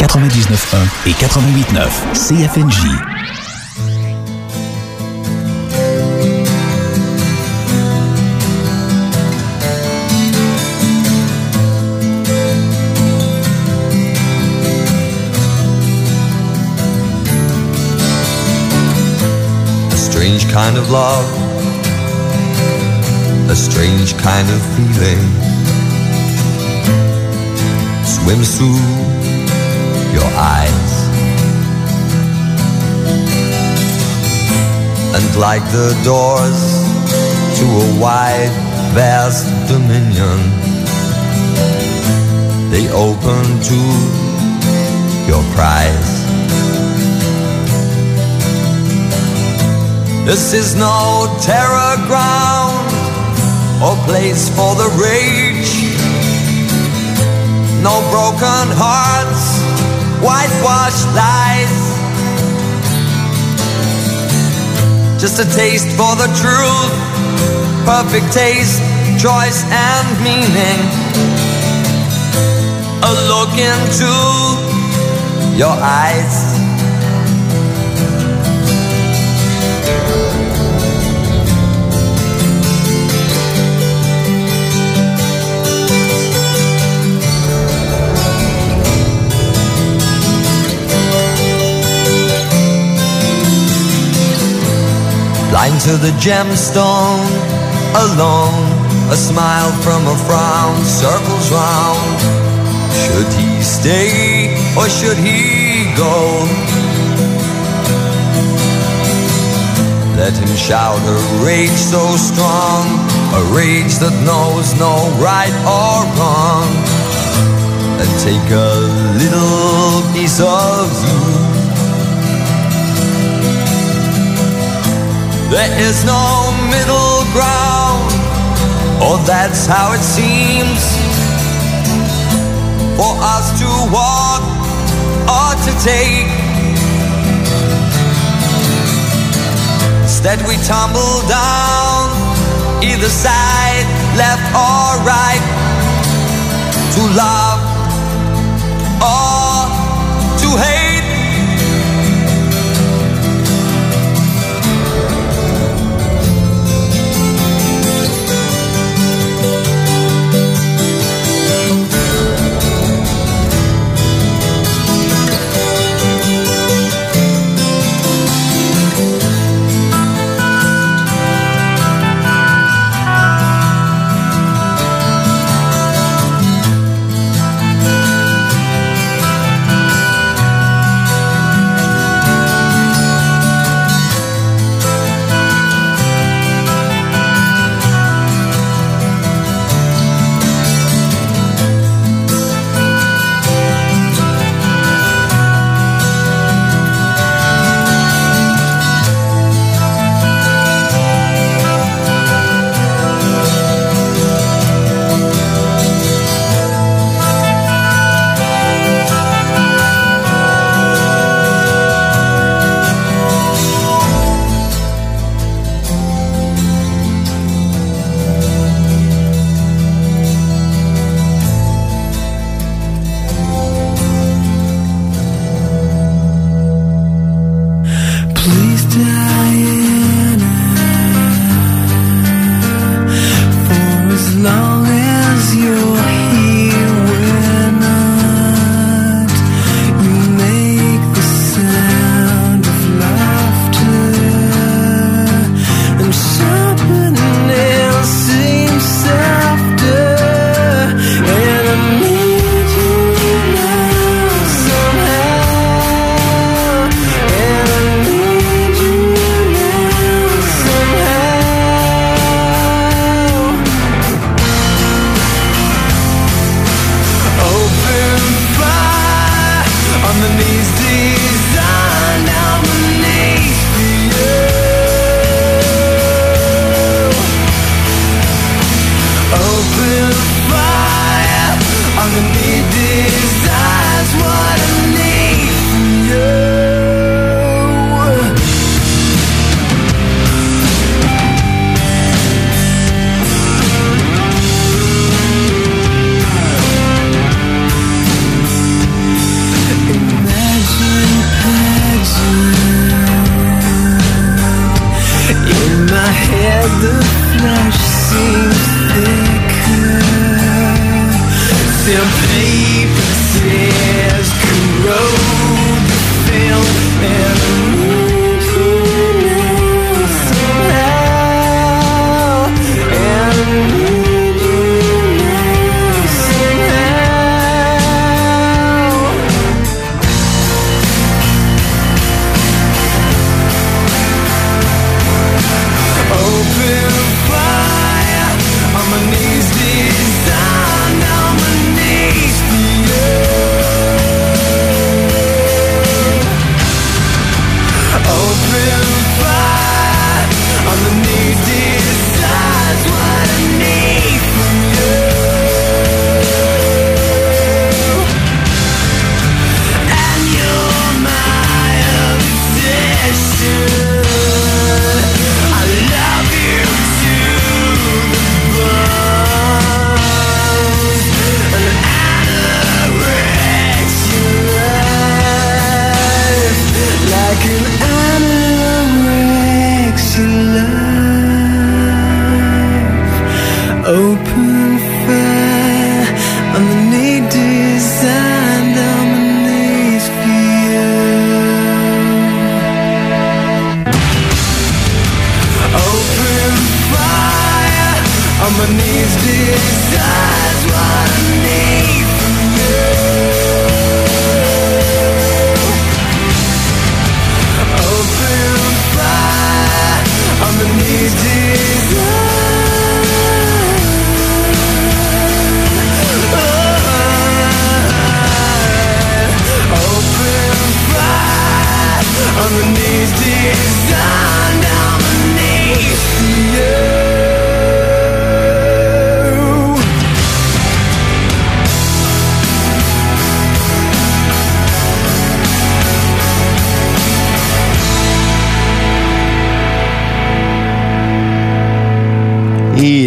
99.1 et 88.9 CFNJ. Strange kind of love, a strange kind of feeling swims through your eyes, and like the doors to a wide, vast dominion, they open to your cries. This is no terror ground or place for the rage. No broken hearts, whitewashed lies. Just a taste for the truth, perfect taste, choice and meaning. A look into your eyes. Blind to the gemstone, alone, a smile from a frown circles round. Should he stay or should he go? Let him shout a rage so strong, a rage that knows no right or wrong, and take a little piece of you. There is no middle ground, or that's how it seems, for us to walk or to take. Instead we tumble down, either side, left or right, to love or to hate.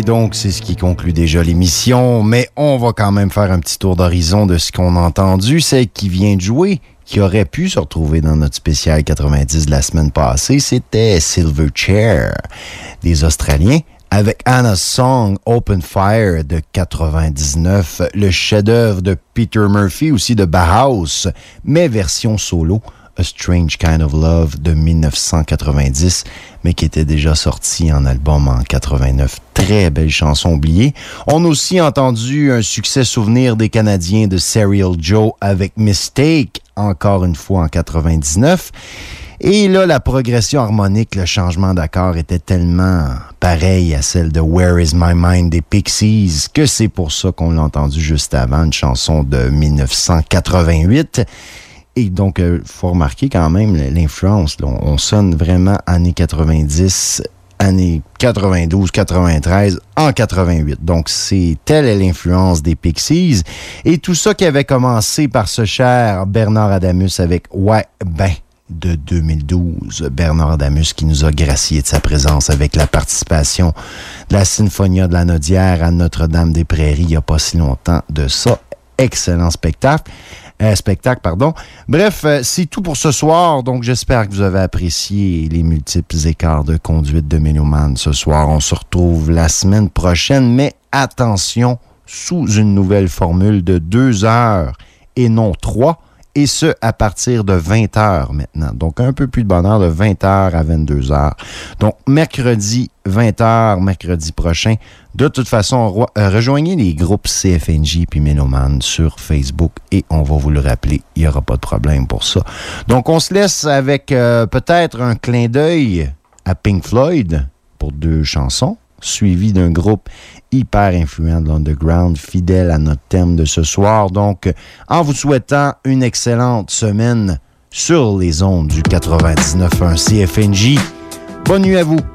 donc c'est ce qui conclut déjà l'émission, mais on va quand même faire un petit tour d'horizon de ce qu'on a entendu. Celle qui vient de jouer, qui aurait pu se retrouver dans notre spécial 90 de la semaine passée, c'était Silverchair des Australiens, avec Anna's Song Open Fire de 99, le chef-d'œuvre de Peter Murphy, aussi de Bauhaus, mais version solo, A Strange Kind of Love de 1990, mais qui était déjà sorti en album en 89. Très belle chanson oubliée. On a aussi entendu un succès souvenir des Canadiens de Serial Joe avec Mistake, encore une fois en 99. Et là, la progression harmonique, le changement d'accord était tellement pareil à celle de Where Is My Mind des Pixies que c'est pour ça qu'on l'a entendu juste avant, une chanson de 1988. Et donc, faut remarquer quand même l'influence. Là, on sonne vraiment années 90, années 92, 93, en 88. Donc, c'est telle est l'influence des Pixies. Et tout ça qui avait commencé par ce cher Bernard Adamus avec Ouais, ben de 2012. Bernard Adamus qui nous a gracié de sa présence avec la participation de la Sinfonia de la Naudière à Notre-Dame-des-Prairies il n'y a pas si longtemps de ça. Excellent spectacle. Bref, c'est tout pour ce soir. Donc, j'espère que vous avez apprécié les multiples écarts de conduite de Méloman ce soir. On se retrouve la semaine prochaine, mais attention, sous une nouvelle formule de 2 heures et non 3, et ce, à partir de 20 heures maintenant. Donc, un peu plus de bonne heure, de 20 heures à 22 heures. Donc, mercredi, 20 heures, mercredi prochain. De toute façon, rejoignez les groupes CFNJ puis Méloman sur Facebook et on va vous le rappeler, il n'y aura pas de problème pour ça. Donc, on se laisse avec peut-être un clin d'œil à Pink Floyd pour 2 chansons, suivi d'un groupe hyper influent de l'underground, fidèle à notre thème de ce soir. Donc, en vous souhaitant une excellente semaine sur les ondes du 99.1 CFNJ. Bonne nuit à vous!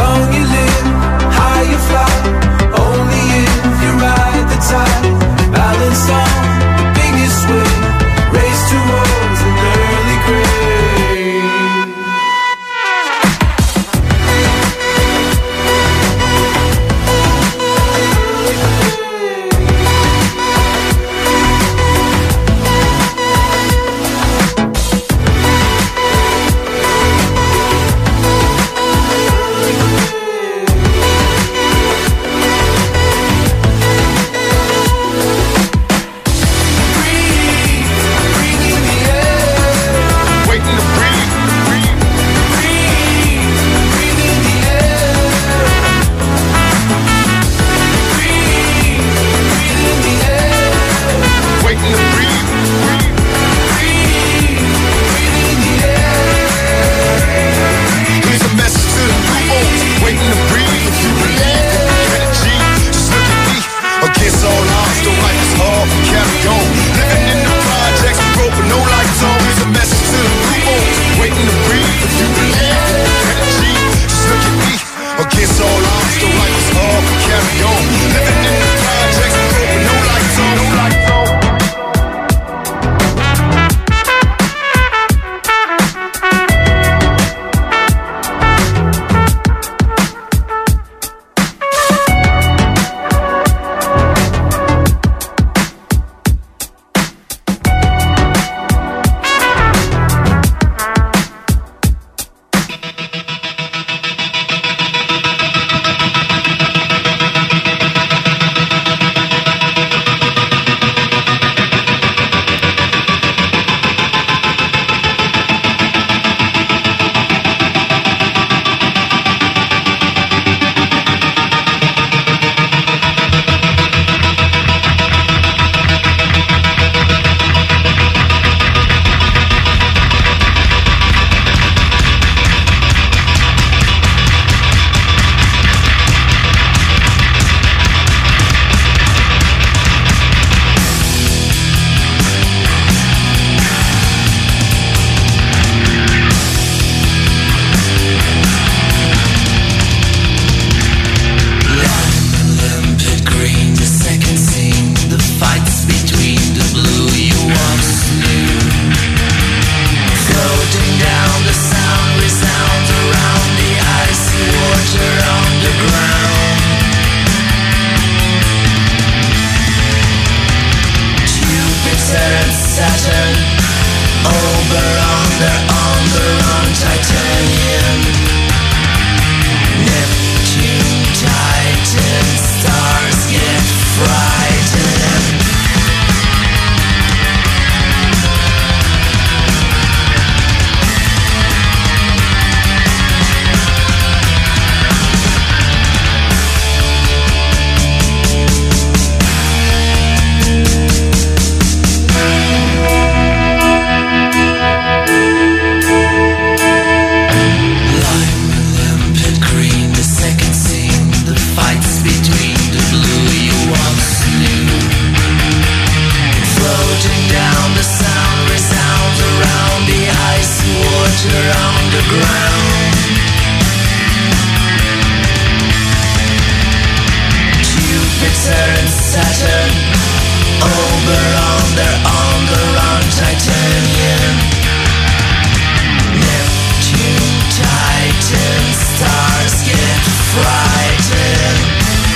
Bye. Saturn, Oberon, they're on the run, Titanium, Neptune, Titan, stars get frightened.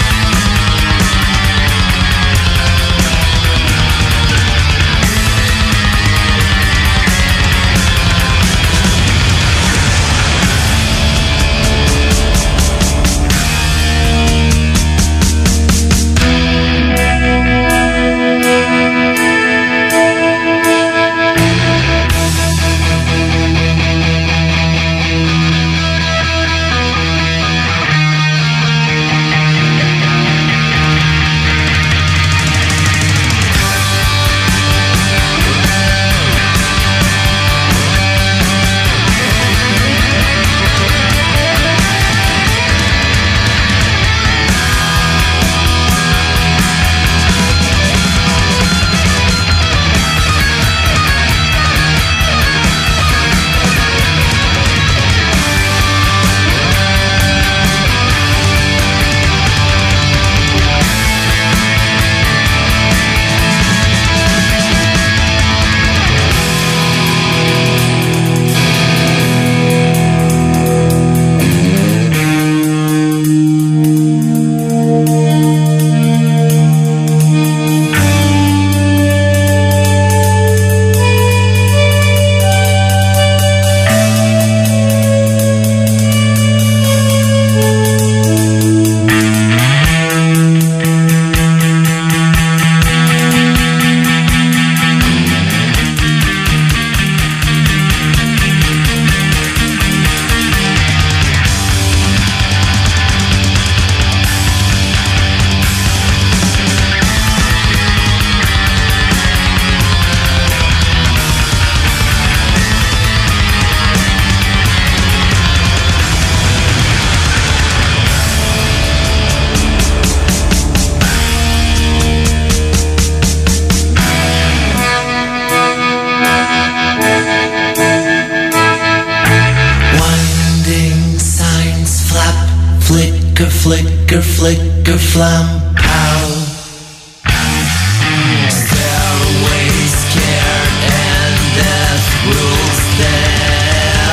Flicker, flicker, flam, pow. Stairways scared and death rules there.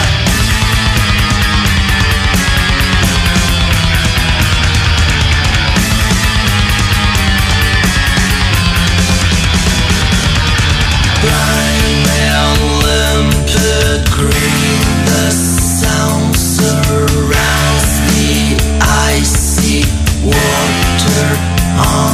Blind and limpid green, the sound surrounds the icy water on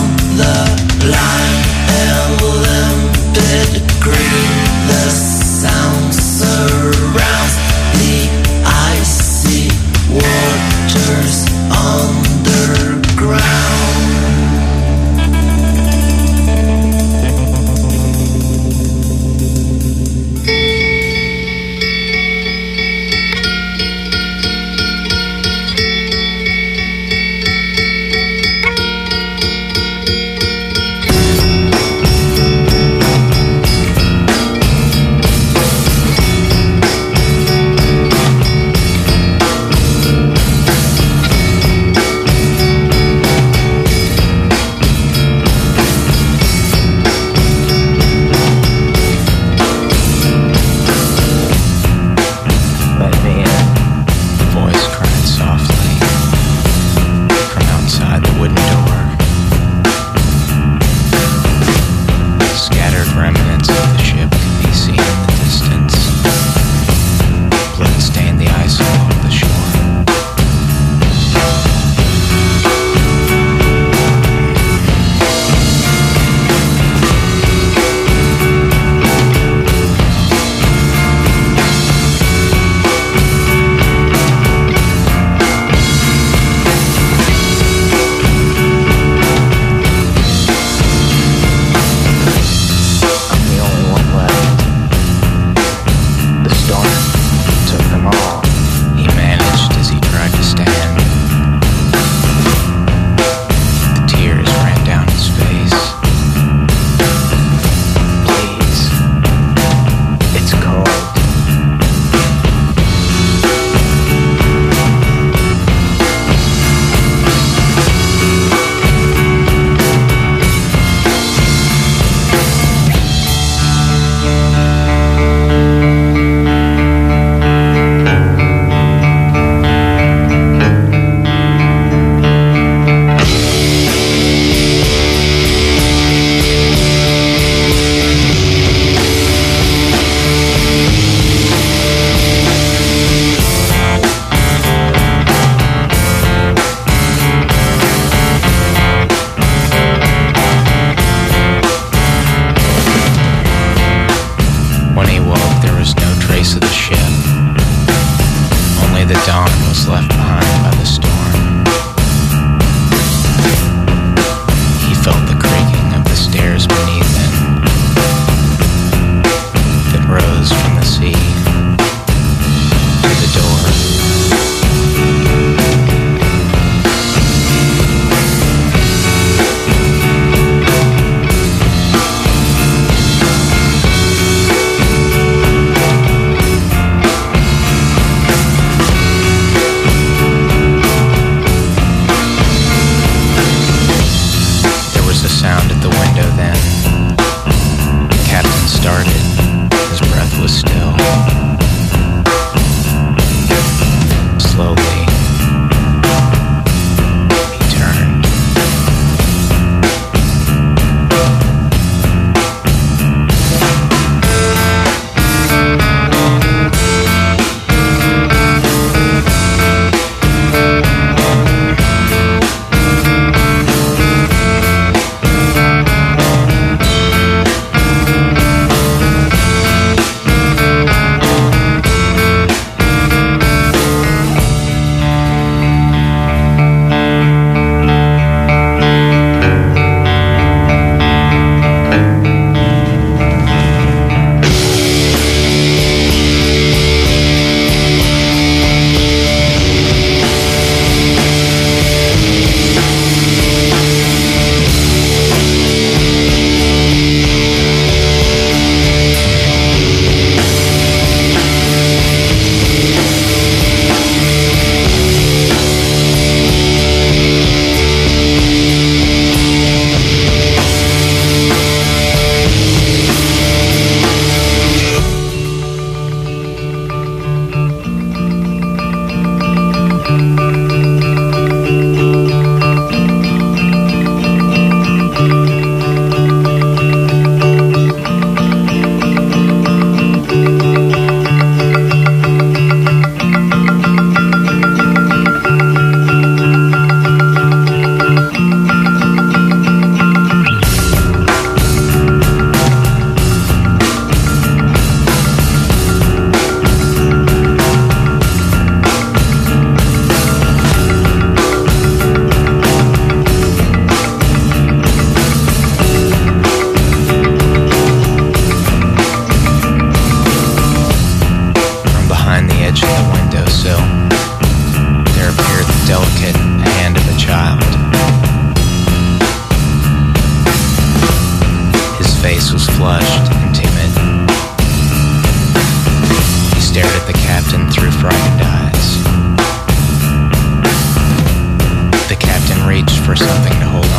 for something to hold